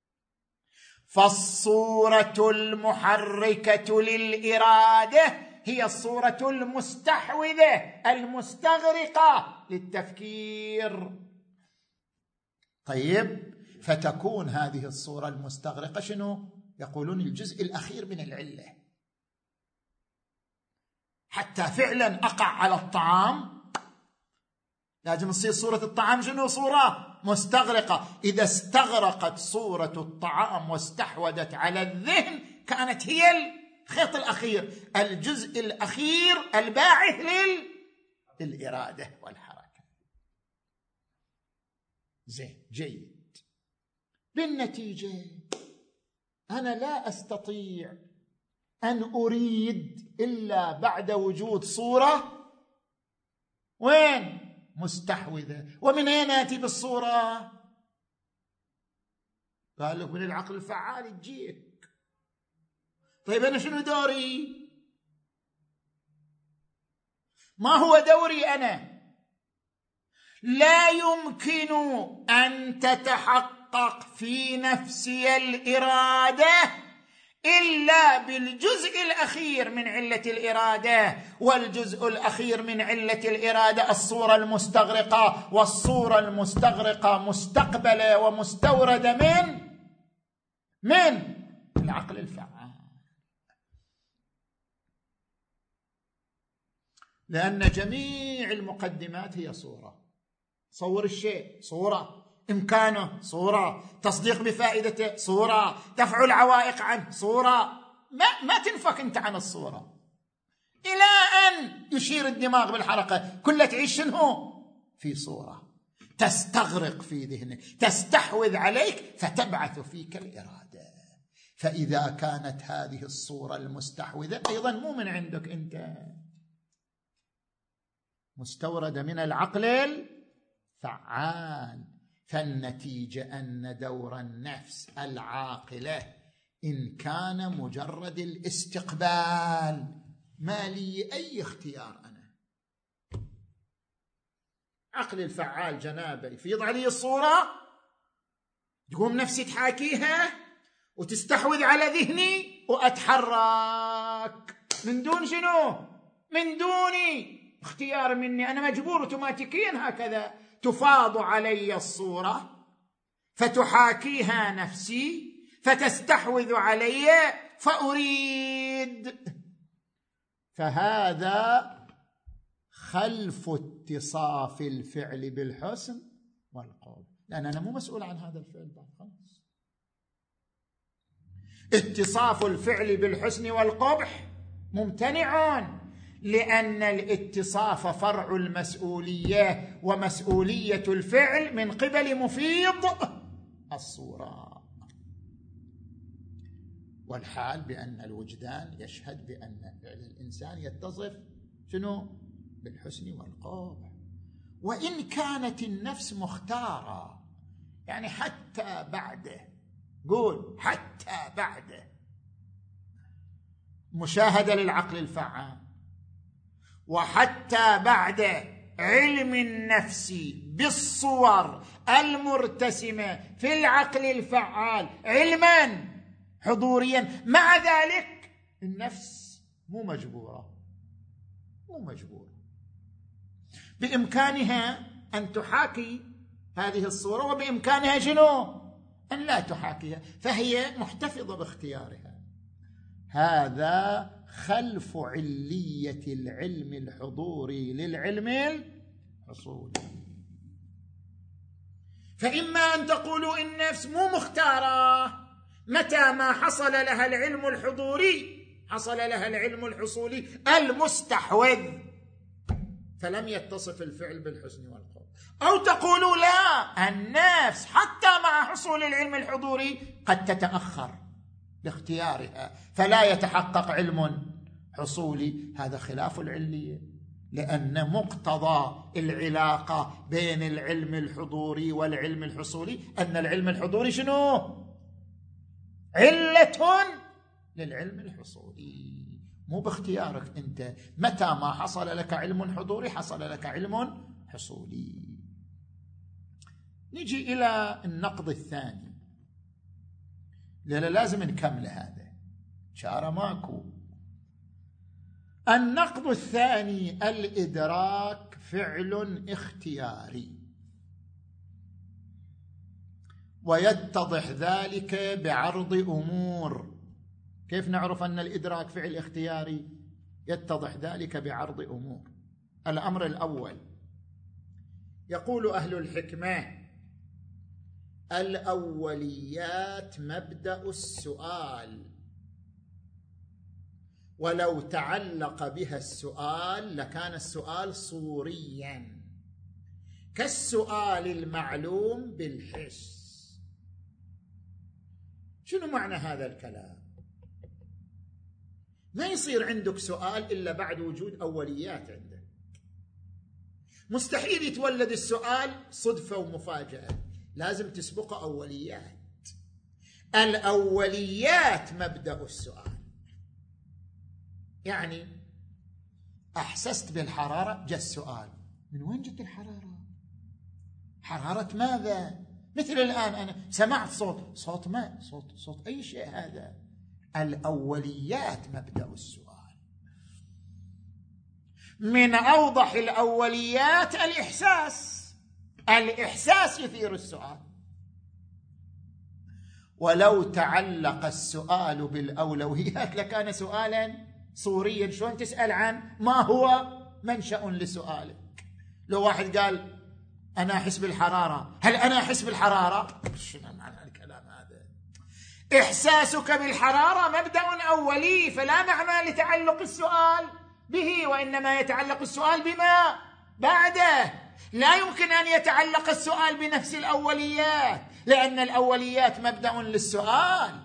فالصورة المحركة للإرادة هي الصورة المستحوذة المستغرقة للتفكير. طيب، فتكون هذه الصورة المستغرقة شنو؟ يقولون الجزء الأخير من العلة. حتى فعلا أقع على الطعام لازم تصير صورة الطعام شنو؟ صورة مستغرقة. إذا استغرقت صورة الطعام واستحوذت على الذهن كانت هي الخيط الأخير، الجزء الأخير الباعث للإرادة والحركة. زين، جيد. بالنتيجة أنا لا أستطيع أن أريد إلا بعد وجود صورة وين؟ مستحوذة. ومن أين آتي بالصورة؟ قال لك من العقل الفعال تجيك. طيب أنا شنو دوري؟ ما هو دوري أنا؟ لا يمكن أن تتحقق في نفسي الإرادة إلا بالجزء الأخير من علة الإرادة، والجزء الأخير من علة الإرادة الصورة المستغرقة، والصورة المستغرقة مستقبلة ومستوردة من من العقل الفعال. لأن جميع المقدمات هي صورة. صور الشيء صورة، إمكانه صورة، تصديق بفائدته صورة، دفع العوائق عنه صورة. ما, ما تنفك أنت عن الصورة إلى أن يشير الدماغ بالحركة، كلها تعيش شنو؟ في صورة تستغرق في ذهنك، تستحوذ عليك، فتبعث فيك الإرادة. فإذا كانت هذه الصورة المستحوذة أيضا مو من عندك أنت، مستوردة من العقل الفعال، فالنتيجة أن دور النفس العاقلة إن كان مجرد الاستقبال، ما لي أي اختيار. أنا عقل الفعال جنابه يفيض علي الصورة، تقوم نفسي تحاكيها وتستحوذ على ذهني وأتحرك من دون شنو؟ من دوني اختيار مني، أنا مجبور اوتوماتيكيا هكذا. تفاض علي الصورة فتحاكيها نفسي فتستحوذ علي فأريد، فهذا خلف اتصاف الفعل بالحسن والقبح، لأن أنا مو مسؤول عن هذا الفعل بعد خلاص. اتصاف الفعل بالحسن والقبح ممتنع، لأن الاتصاف فرع المسؤولية، ومسؤولية الفعل من قبل مفيض الصورة. والحال بأن الوجدان يشهد بأن فعل الإنسان يتصف شنو؟ بالحسن والقبح. وإن كانت النفس مختارة، يعني حتى بعده، قول حتى بعده مشاهدة للعقل الفعال، وحتى بعد علم النفس بالصور المرتسمة في العقل الفعال علما حضوريا، مع ذلك النفس مو مجبورة مو مجبورة بإمكانها أن تحاكي هذه الصورة، وبإمكانها شنو؟ أن لا تحاكيها، فهي محتفظة باختيارها. هذا خلف علية العلم الحضوري للعلم الحصولي. فإما أن تقولوا إن النفس مو مختارة، متى ما حصل لها العلم الحضوري حصل لها العلم الحصولي المستحوذ، فلم يتصف الفعل بالحسن والقبح. أو تقولوا لا، النفس حتى مع حصول العلم الحضوري قد تتأخر باختيارها، فلا يتحقق علم حصولي. هذا خلاف العلية، لأن مقتضى العلاقة بين العلم الحضوري والعلم الحصولي أن العلم الحضوري شنو؟ علة للعلم الحصولي، مو باختيارك أنت. متى ما حصل لك علم حضوري حصل لك علم حصولي. نجي إلى النقد الثاني، لازم نكمل هذا، شارة ماكو. النقد الثاني: الإدراك فعل اختياري، ويتضح ذلك بعرض أمور. كيف نعرف أن الإدراك فعل اختياري؟ يتضح ذلك بعرض أمور. الأمر الأول: يقول أهل الحكمة: الأوليات مبدأ السؤال، ولو تعلق بها السؤال لكان السؤال صوريا كالسؤال المعلوم بالحس. شنو معنى هذا الكلام؟ ما يصير عندك سؤال إلا بعد وجود أوليات عندك. مستحيل يتولد السؤال صدفة ومفاجأة، لازم تسبق أوليات. الأوليات مبدأ السؤال. يعني أحسست بالحرارة، جاء السؤال: من وين جت الحرارة؟ حرارة ماذا؟ مثل الآن أنا سمعت صوت، صوت ماء، صوت صوت أي شيء. هذا الأوليات مبدأ السؤال. من أوضح الأوليات الإحساس. الإحساس يثير السؤال. ولو تعلق السؤال بالأولويات لكان سؤالا صوريا. شلون تسأل عن ما هو منشأ لسؤالك؟ لو واحد قال أنا أحس بالحرارة، هل أنا أحس بالحرارة؟ شنو معنى الكلام هذا؟ إحساسك بالحرارة مبدأ أولي، فلا معنى لتعلق السؤال به، وإنما يتعلق السؤال بما بعده. لا يمكن أن يتعلق السؤال بنفس الأوليات، لأن الأوليات مبدأ للسؤال.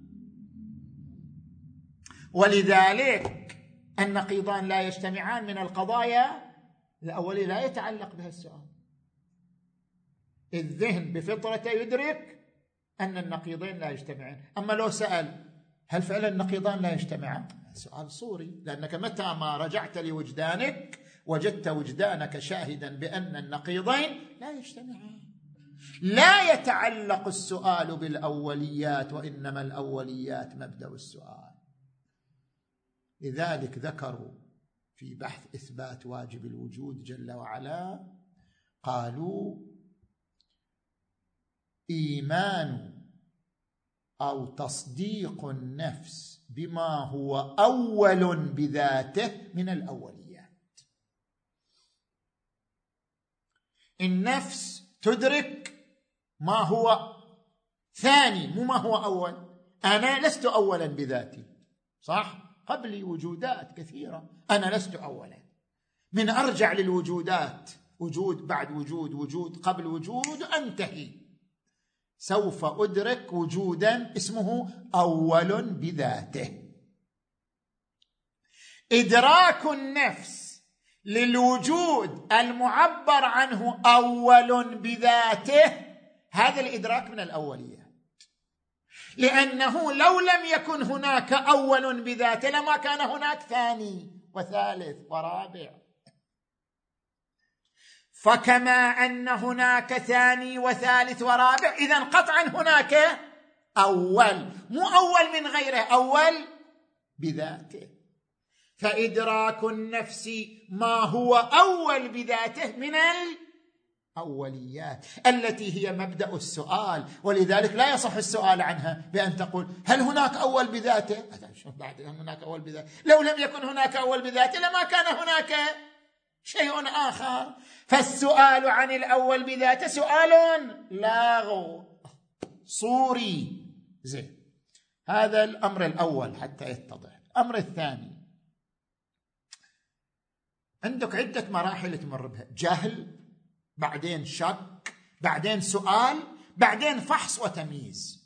ولذلك النقيضان لا يجتمعان من القضايا الأولية لا يتعلق بها السؤال. الذهن بفطرته يدرك أن النقيضين لا يجتمعان. أما لو سأل هل فعلا النقيضان لا يجتمعان؟ سؤال صوري، لأنك متى ما رجعت لوجدانك وجدت وجدانك شاهدا بأن النقيضين لا يجتمعان. لا يتعلق السؤال بالأوليات، وإنما الأوليات مبدأ السؤال. لذلك ذكروا في بحث إثبات واجب الوجود جل وعلا، قالوا: إيمان أو تصديق النفس بما هو أول بذاته من الأوليات. النفس تدرك ما هو ثاني، مو ما هو أول. أنا لست أولا بذاتي، صح؟ قبلي وجودات كثيرة، أنا لست أولا. من أرجع للوجودات، وجود بعد وجود، وجود قبل وجود، أنتهي. سوف أدرك وجودا اسمه أول بذاته. إدراك النفس للوجود المعبر عنه أول بذاته، هذا الإدراك من الأوليات، لأنه لو لم يكن هناك أول بذاته لما كان هناك ثاني وثالث ورابع. فكما أن هناك ثاني وثالث ورابع، إذن قطعا هناك أول، مو أول من غيره، أول بذاته. فإدراك النفس ما هو أول بذاته من الأوليات التي هي مبدأ السؤال، ولذلك لا يصح السؤال عنها بأن تقول هل هناك أول بذاته؟ بعد أن هناك أول بذاته، لو لم يكن هناك أول بذاته لما كان هناك شيء آخر. فالسؤال عن الأول بذاته سؤال لاغو صوري. زين، هذا الأمر الأول حتى يتضح. الأمر الثاني، عندك عدة مراحل تمر بها: جهل، بعدين شك، بعدين سؤال، بعدين فحص وتمييز.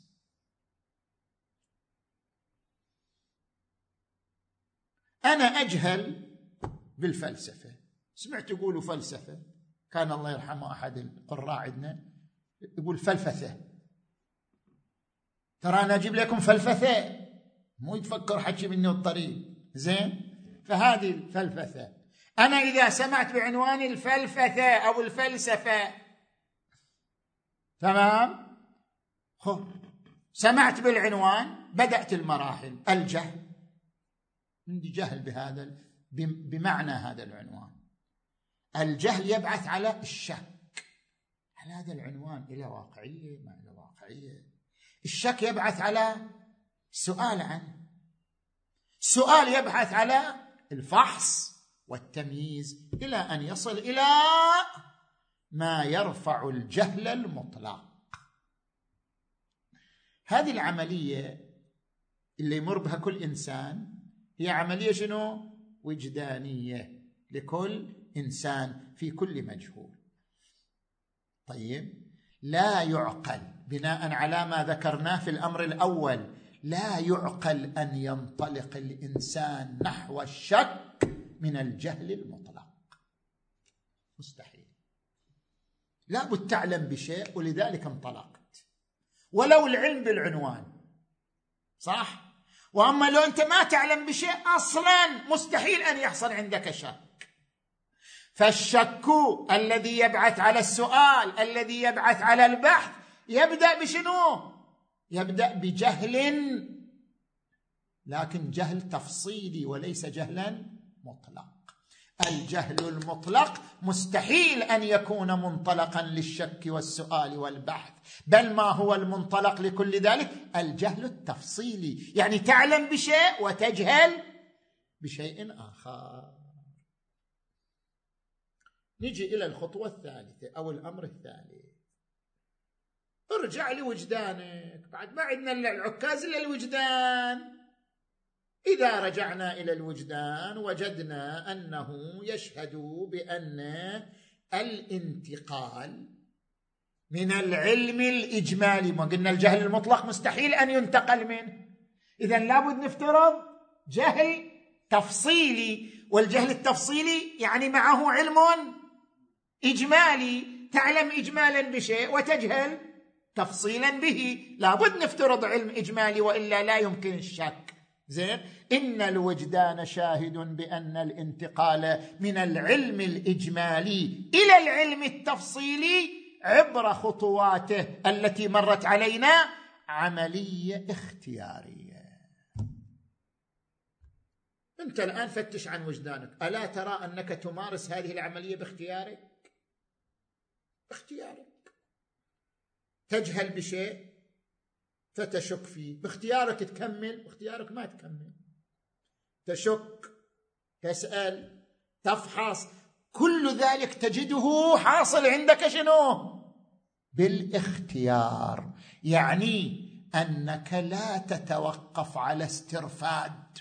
أنا أجهل بالفلسفة، سمعت يقولوا فلسفة، كان الله يرحمه أحد القراء عندنا يقول فلفثة، ترى أنا أجيب لكم فلفثة، مو يتفكر حكي مني الطريق. زين، فهذه الفلفثة. أنا إذا سمعت بعنوان الفلفثة أو الفلسفة، تمام، خب سمعت بالعنوان، بدأت المراحل. الجهل، عندي جهل بهذا، بمعنى هذا العنوان. الجهل يبعث على الشك، هل هذا العنوان إلى واقعية ما إلى واقعية؟ الشك يبعث على سؤال عنه، سؤال يبحث على الفحص والتمييز، إلى أن يصل إلى ما يرفع الجهل المطلق. هذه العملية اللي يمر بها كل إنسان هي عملية شنو؟ وجدانية لكل إنسان في كل مجهول. طيب، لا يعقل بناء على ما ذكرناه في الأمر الأول، لا يعقل أن ينطلق الإنسان نحو الشك من الجهل المطلق، مستحيل. لابد تعلم بشيء ولذلك انطلقت، ولو العلم بالعنوان، صح؟ وأما لو أنت ما تعلم بشيء أصلا مستحيل أن يحصل عندك شك. فالشك الذي يبعث على السؤال، الذي يبعث على البحث، يبدأ بشنو؟ يبدأ بجهل، لكن جهل تفصيلي وليس جهلا مطلق. الجهل المطلق مستحيل أن يكون منطلقا للشك والسؤال والبحث، بل ما هو المنطلق لكل ذلك؟ الجهل التفصيلي، يعني تعلم بشيء وتجهل بشيء آخر. نجي إلى الخطوة الثالثة أو الأمر الثالث. ارجع لوجدانك، بعد ما عندنا العكاز إلا الوجدان. إذا رجعنا إلى الوجدان وجدنا أنه يشهد بأن الانتقال من العلم الإجمالي، ما قلنا الجهل المطلق مستحيل أن ينتقل منه، إذن لابد نفترض جهل تفصيلي، والجهل التفصيلي يعني معه علم إجمالي، تعلم إجمالا بشيء وتجهل تفصيلا به، لابد نفترض علم إجمالي وإلا لا يمكن الشك. زين، إن الوجدان شاهد بأن الانتقال من العلم الإجمالي إلى العلم التفصيلي عبر خطواته التي مرت علينا عملية اختيارية. أنت الآن فتش عن وجدانك، ألا ترى أنك تمارس هذه العملية باختيارك؟ اختيارك. تجهل بشيء فتشك فيه، باختيارك تكمل، باختيارك ما تكمل، تشك، تسأل، تفحص، كل ذلك تجده حاصل عندك شنو؟ بالاختيار. يعني أنك لا تتوقف على استرفاد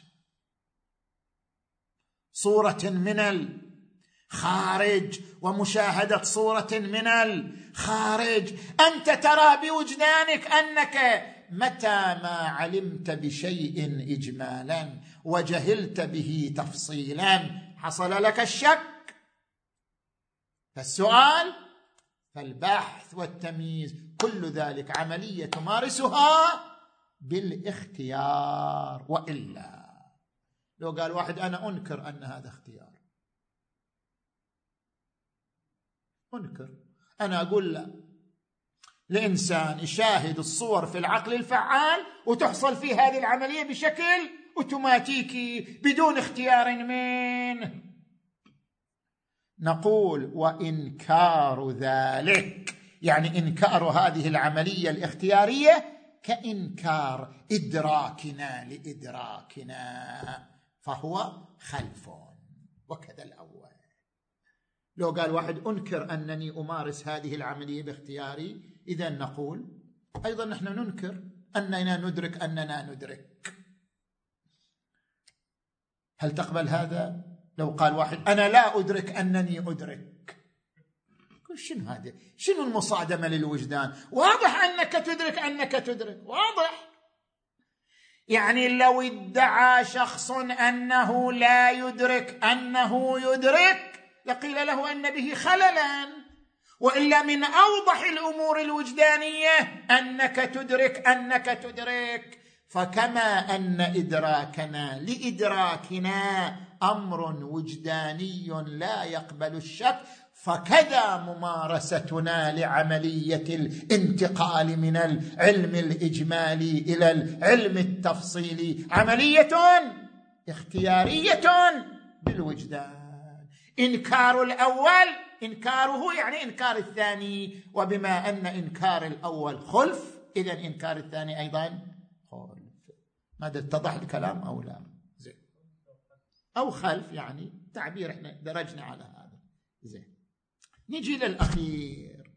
صورة من الخارج ومشاهدة صورة من الخارج، أنت ترى بوجدانك أنك متى ما علمت بشيء إجمالا وجهلت به تفصيلا حصل لك الشك، فالسؤال، فالبحث والتمييز، كل ذلك عملية تمارسها بالاختيار. وإلا لو قال واحد أنا أنكر أن هذا اختيار، أنكر، أنا أقول لا، الإنسان يشاهد الصور في العقل الفعال وتحصل فيه هذه العملية بشكل أوتوماتيكي بدون اختيار منه. نقول وإنكار ذلك، يعني إنكار هذه العملية الاختيارية كإنكار إدراكنا لإدراكنا، فهو خلف. وكذا الأول، لو قال واحد أنكر أنني أمارس هذه العملية باختياري، إذا نقول أيضا نحن ننكر أننا ندرك أننا ندرك. هل تقبل هذا؟ لو قال واحد أنا لا أدرك أنني أدرك، شنو هذا؟ شنو المصادمة للوجدان؟ واضح أنك تدرك أنك تدرك، واضح. يعني لو ادعى شخص أنه لا يدرك أنه يدرك لقيل له أن به خللا، وإلا من أوضح الأمور الوجدانية أنك تدرك أنك تدرك. فكما أن إدراكنا لإدراكنا أمر وجداني لا يقبل الشك، فكذا ممارستنا لعملية الانتقال من العلم الإجمالي إلى العلم التفصيلي عملية اختيارية بالوجدان. إنكار الأول إنكاره يعني إنكار الثاني، وبما أن إنكار الأول خلف إذن إنكار الثاني أيضا خلف. ماذا اتضح الكلام أو لا؟ زين. أو خلف، يعني تعبير احنا درجنا على هذا. زين، نجي للأخير،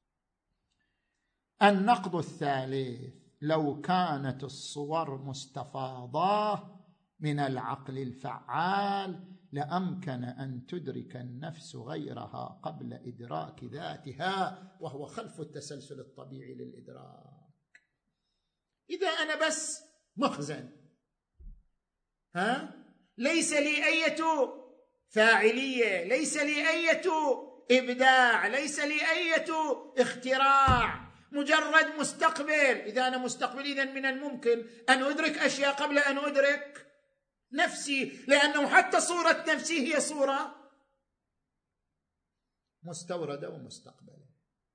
النقد الثالث: لو كانت الصور مستفاضة من العقل الفعال لأمكن أن تدرك النفس غيرها قبل إدراك ذاتها، وهو خلف التسلسل الطبيعي للإدراك. إذا أنا بس مخزن، ها، ليس لي أي فاعلية، ليس لي أي إبداع، ليس لي أي اختراع، مجرد مستقبل. إذا أنا مستقبل إذن من الممكن أن أدرك أشياء قبل أن أدرك نفسي، لأنه حتى صورة نفسي هي صورة مستوردة ومستقبلة.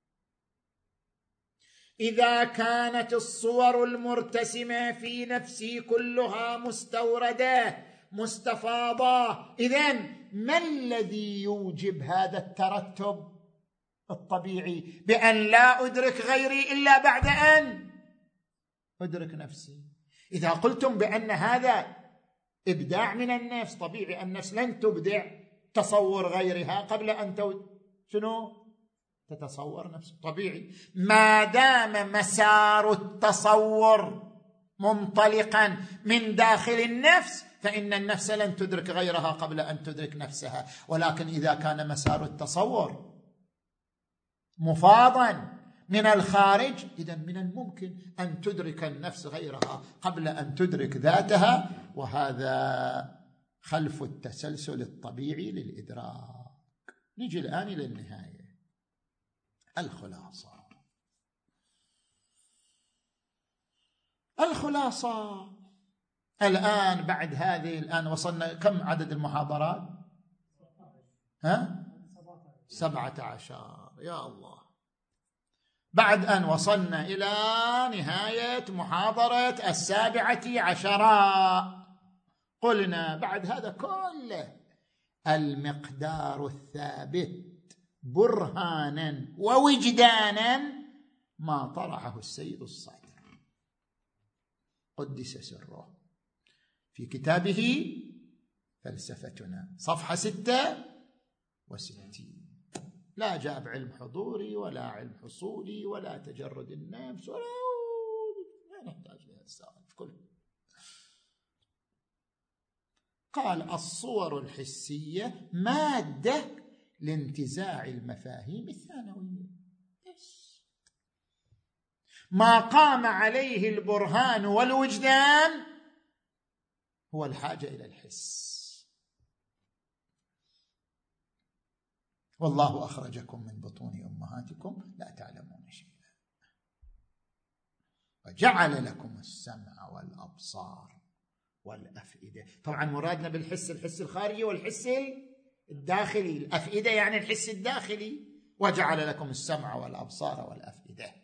إذا كانت الصور المرتسمة في نفسي كلها مستوردة مستفاضة، إذن ما الذي يوجب هذا الترتب الطبيعي بأن لا أدرك غيري إلا بعد أن أدرك نفسي؟ إذا قلتم بأن هذا إبداع من النفس، طبيعي النفس لن تبدع تصور غيرها قبل أن تو... شنو؟ تتصور نفسه، طبيعي. ما دام مسار التصور منطلقا من داخل النفس فإن النفس لن تدرك غيرها قبل أن تدرك نفسها. ولكن إذا كان مسار التصور مفاضا من الخارج، إذن من الممكن أن تدرك النفس غيرها قبل أن تدرك ذاتها، وهذا خلف التسلسل الطبيعي للإدراك. نجي الآن إلى النهاية، الخلاصة. الخلاصة الآن بعد هذه، الآن وصلنا كم عدد المحاضرات؟ ها؟ سبعة عشر. يا الله، بعد أن وصلنا إلى نهاية محاضرة السابعة عشرة، قلنا بعد هذا كله المقدار الثابت برهانا ووجدانا ما طرحه السيد الصادق. قدس سره في كتابه فلسفتنا صفحة ستة وستين. لا جاب علم حضوري ولا علم حصولي ولا تجرد النفس ولا لا نحتاج لهذا السالف كله. قال الصور الحسية مادة لانتزاع المفاهيم الثانوية، بس ما قام عليه البرهان والوجدان هو الحاجة إلى الحس. والله أخرجكم من بطون أمهاتكم لا تعلمون شيئا وجعل لكم السمع والأبصار والأفئدة. طبعا مرادنا بالحس الحس الخارجي والحس الداخلي. الأفئدة يعني الحس الداخلي. وجعل لكم السمع والأبصار والأفئدة.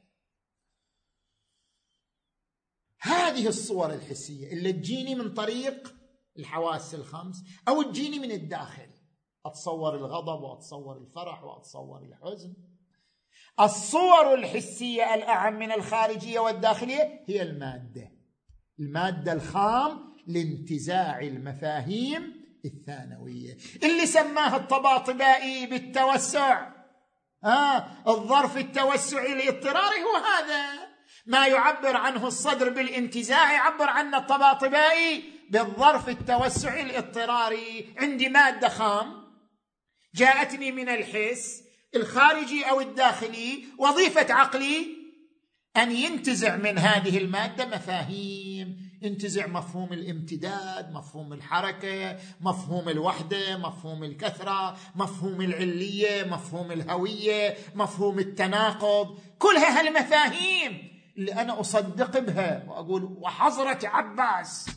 هذه الصور الحسية اللي تجيني من طريق الحواس الخمس أو تجيني من الداخل، أتصور الغضب وأتصور الفرح وأتصور الحزن. الصور الحسية الأعم من الخارجية والداخلية هي المادة المادة الخام لانتزاع المفاهيم الثانوية اللي سماها الطباطبائي بالتوسع. آه الظرف التوسعي الاضطراري هو هذا ما يعبر عنه الصدر بالانتزاع، يعبر عنه الطباطبائي بالظرف التوسعي الاضطراري. عندي مادة خام جاءتني من الحس الخارجي أو الداخلي، وظيفة عقلي أن ينتزع من هذه المادة مفاهيم، ينتزع مفهوم الامتداد، مفهوم الحركة، مفهوم الوحدة، مفهوم الكثرة، مفهوم العلية، مفهوم الهوية، مفهوم التناقض. كلها هالمفاهيم اللي أنا أصدق بها وأقول وحضرة عباس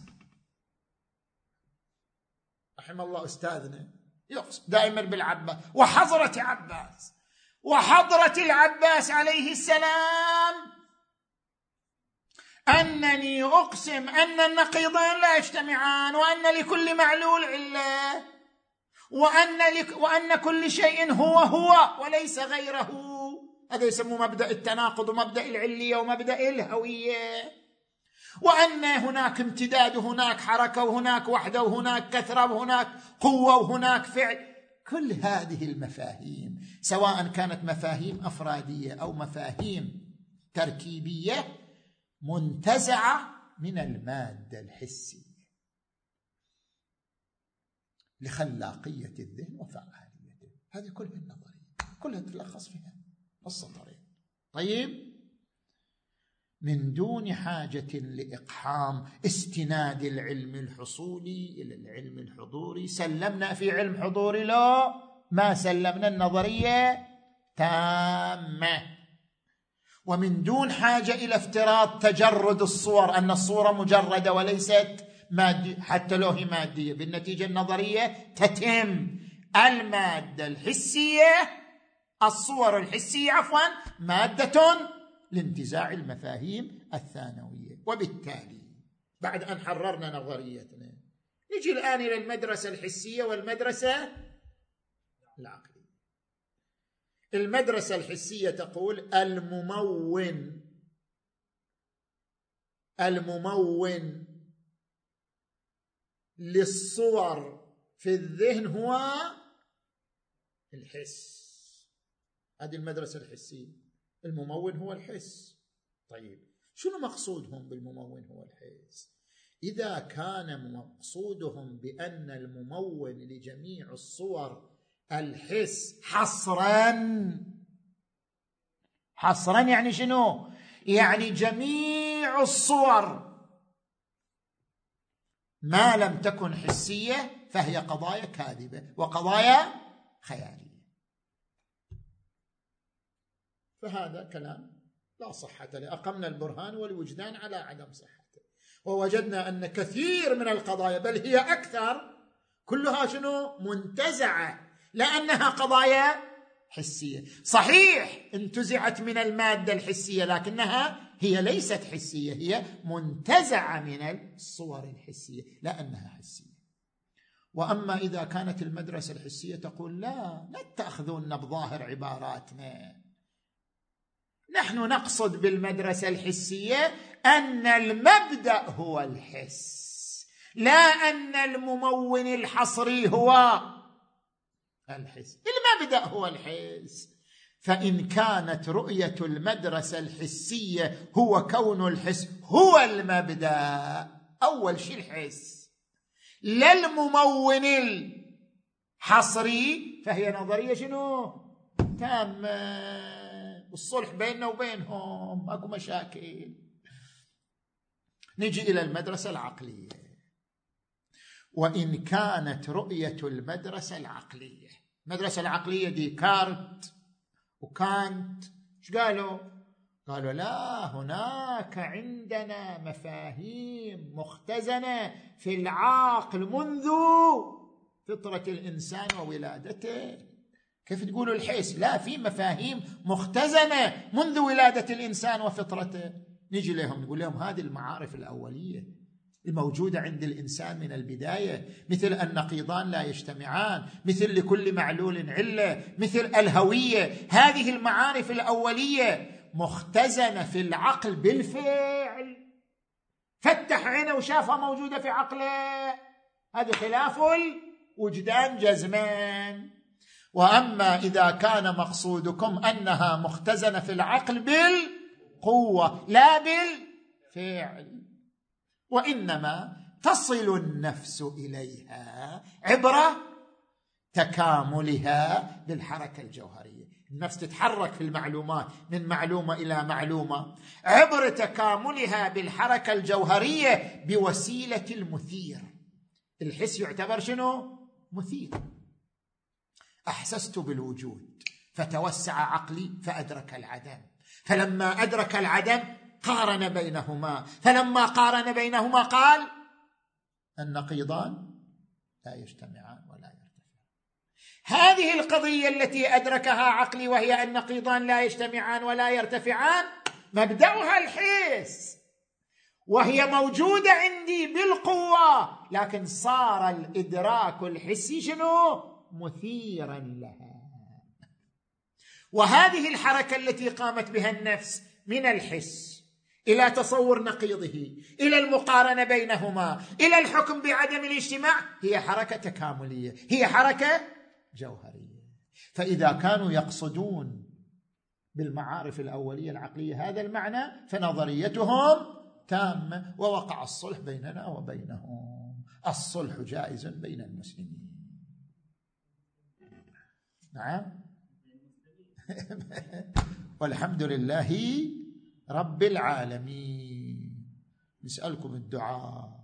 رحم الله أستاذنا يقصد دائما بالعباس وحضرة عباس وحضرة العباس عليه السلام أنني أقسم أن النقيضين لا يجتمعان، وأن لكل معلول علة، وأن, لك وأن كل شيء هو هو وليس غيره. هذا يسموه مبدأ التناقض ومبدأ العلية ومبدأ الهوية. وأن هناك امتداد وهناك حركة وهناك وحدة وهناك كثرة وهناك قوة وهناك فعل. كل هذه المفاهيم سواء كانت مفاهيم أفرادية أو مفاهيم تركيبية منتزعة من المادة الحسية لخلاقية الذهن وفعاليته. هذه كلها النظرية كلها تلخص فيها السطرين. طيب، من دون حاجة لإقحام استناد العلم الحصولي إلى العلم الحضوري. سلمنا في علم حضوري لو ما سلمنا النظرية تامة. ومن دون حاجة إلى افتراض تجرد الصور، أن الصورة مجردة وليست مادية حتى لو هي مادية. بالنتيجة النظرية تتم. المادة الحسية الصور الحسية عفوا مادة لانتزاع المفاهيم الثانوية. وبالتالي بعد أن حررنا نظريتنا نجي الآن إلى المدرسة الحسية والمدرسة العقلية. المدرسة الحسية تقول الممون الممون للصور في الذهن هو الحس. هذه المدرسة الحسية. الممون هو الحس. طيب، شنو مقصودهم بالممون هو الحس؟ إذا كان مقصودهم بأن الممون لجميع الصور الحس حصرا حصرا يعني شنو؟ يعني جميع الصور ما لم تكن حسية فهي قضايا كاذبة وقضايا خيالية. فهذا كلام لا صحة له. أقمنا البرهان والوجدان على عدم صحته، ووجدنا أن كثير من القضايا بل هي أكثر كلها شنو؟ منتزعة، لأنها قضايا حسية. صحيح انتزعت من المادة الحسية لكنها هي ليست حسية، هي منتزعة من الصور الحسية لأنها حسية. وأما إذا كانت المدرسة الحسية تقول لا لا تأخذون بظاهر عباراتنا، نحن نقصد بالمدرسة الحسية أن المبدأ هو الحس، لا أن الممون الحصري هو الحس. المبدأ هو الحس. فإن كانت رؤية المدرسة الحسية هو كون الحس هو المبدأ، أول شيء الحس، لا الممون الحصري، فهي نظرية شنو؟ تامة، والصلح بيننا وبينهم، ماكو مشاكل. نجي إلى المدرسة العقلية. وإن كانت رؤية المدرسة العقلية، المدرسة العقلية ديكارت وكانت ايش قالوا؟ قالوا لا، هناك عندنا مفاهيم مختزنة في العقل منذ فطرة الإنسان وولادته. كيف تقولوا الحس؟ لا، في مفاهيم مختزنة منذ ولادة الإنسان وفطرته. نجي لهم نقول لهم هذه المعارف الأولية الموجودة عند الإنسان من البداية، مثل النقيضان لا يجتمعان، مثل لكل معلول علة، مثل الهوية، هذه المعارف الأولية مختزنة في العقل بالفعل. فتح عينه وشافها موجودة في عقله، هذه خلاف الوجدان جزمان. وأما إذا كان مقصودكم أنها مختزنة في العقل بالقوة لا بالفعل، وإنما تصل النفس إليها عبر تكاملها بالحركة الجوهرية. النفس تتحرك في المعلومات من معلومة إلى معلومة عبر تكاملها بالحركة الجوهرية بوسيلة المثير. الحس يعتبر شنو؟ مثير. أحسست بالوجود فتوسع عقلي فأدرك العدم، فلما أدرك العدم قارن بينهما، فلما قارن بينهما قال النقيضان لا يجتمعان ولا يرتفعان. هذه القضية التي أدركها عقلي وهي النقيضان لا يجتمعان ولا يرتفعان مبدأها الحس، وهي موجودة عندي بالقوة، لكن صار الإدراك الحسي شنو؟ مثيرا لها. وهذه الحركة التي قامت بها النفس من الحس إلى تصور نقيضه، إلى المقارنة بينهما، إلى الحكم بعدم الاجتماع، هي حركة تكاملية، هي حركة جوهرية. فإذا كانوا يقصدون بالمعارف الأولية العقلية هذا المعنى فنظريتهم تامة، ووقع الصلح بيننا وبينهم. الصلح جائز بين المسلمين. نعم. والحمد لله رب العالمين. نسألكم الدعاء.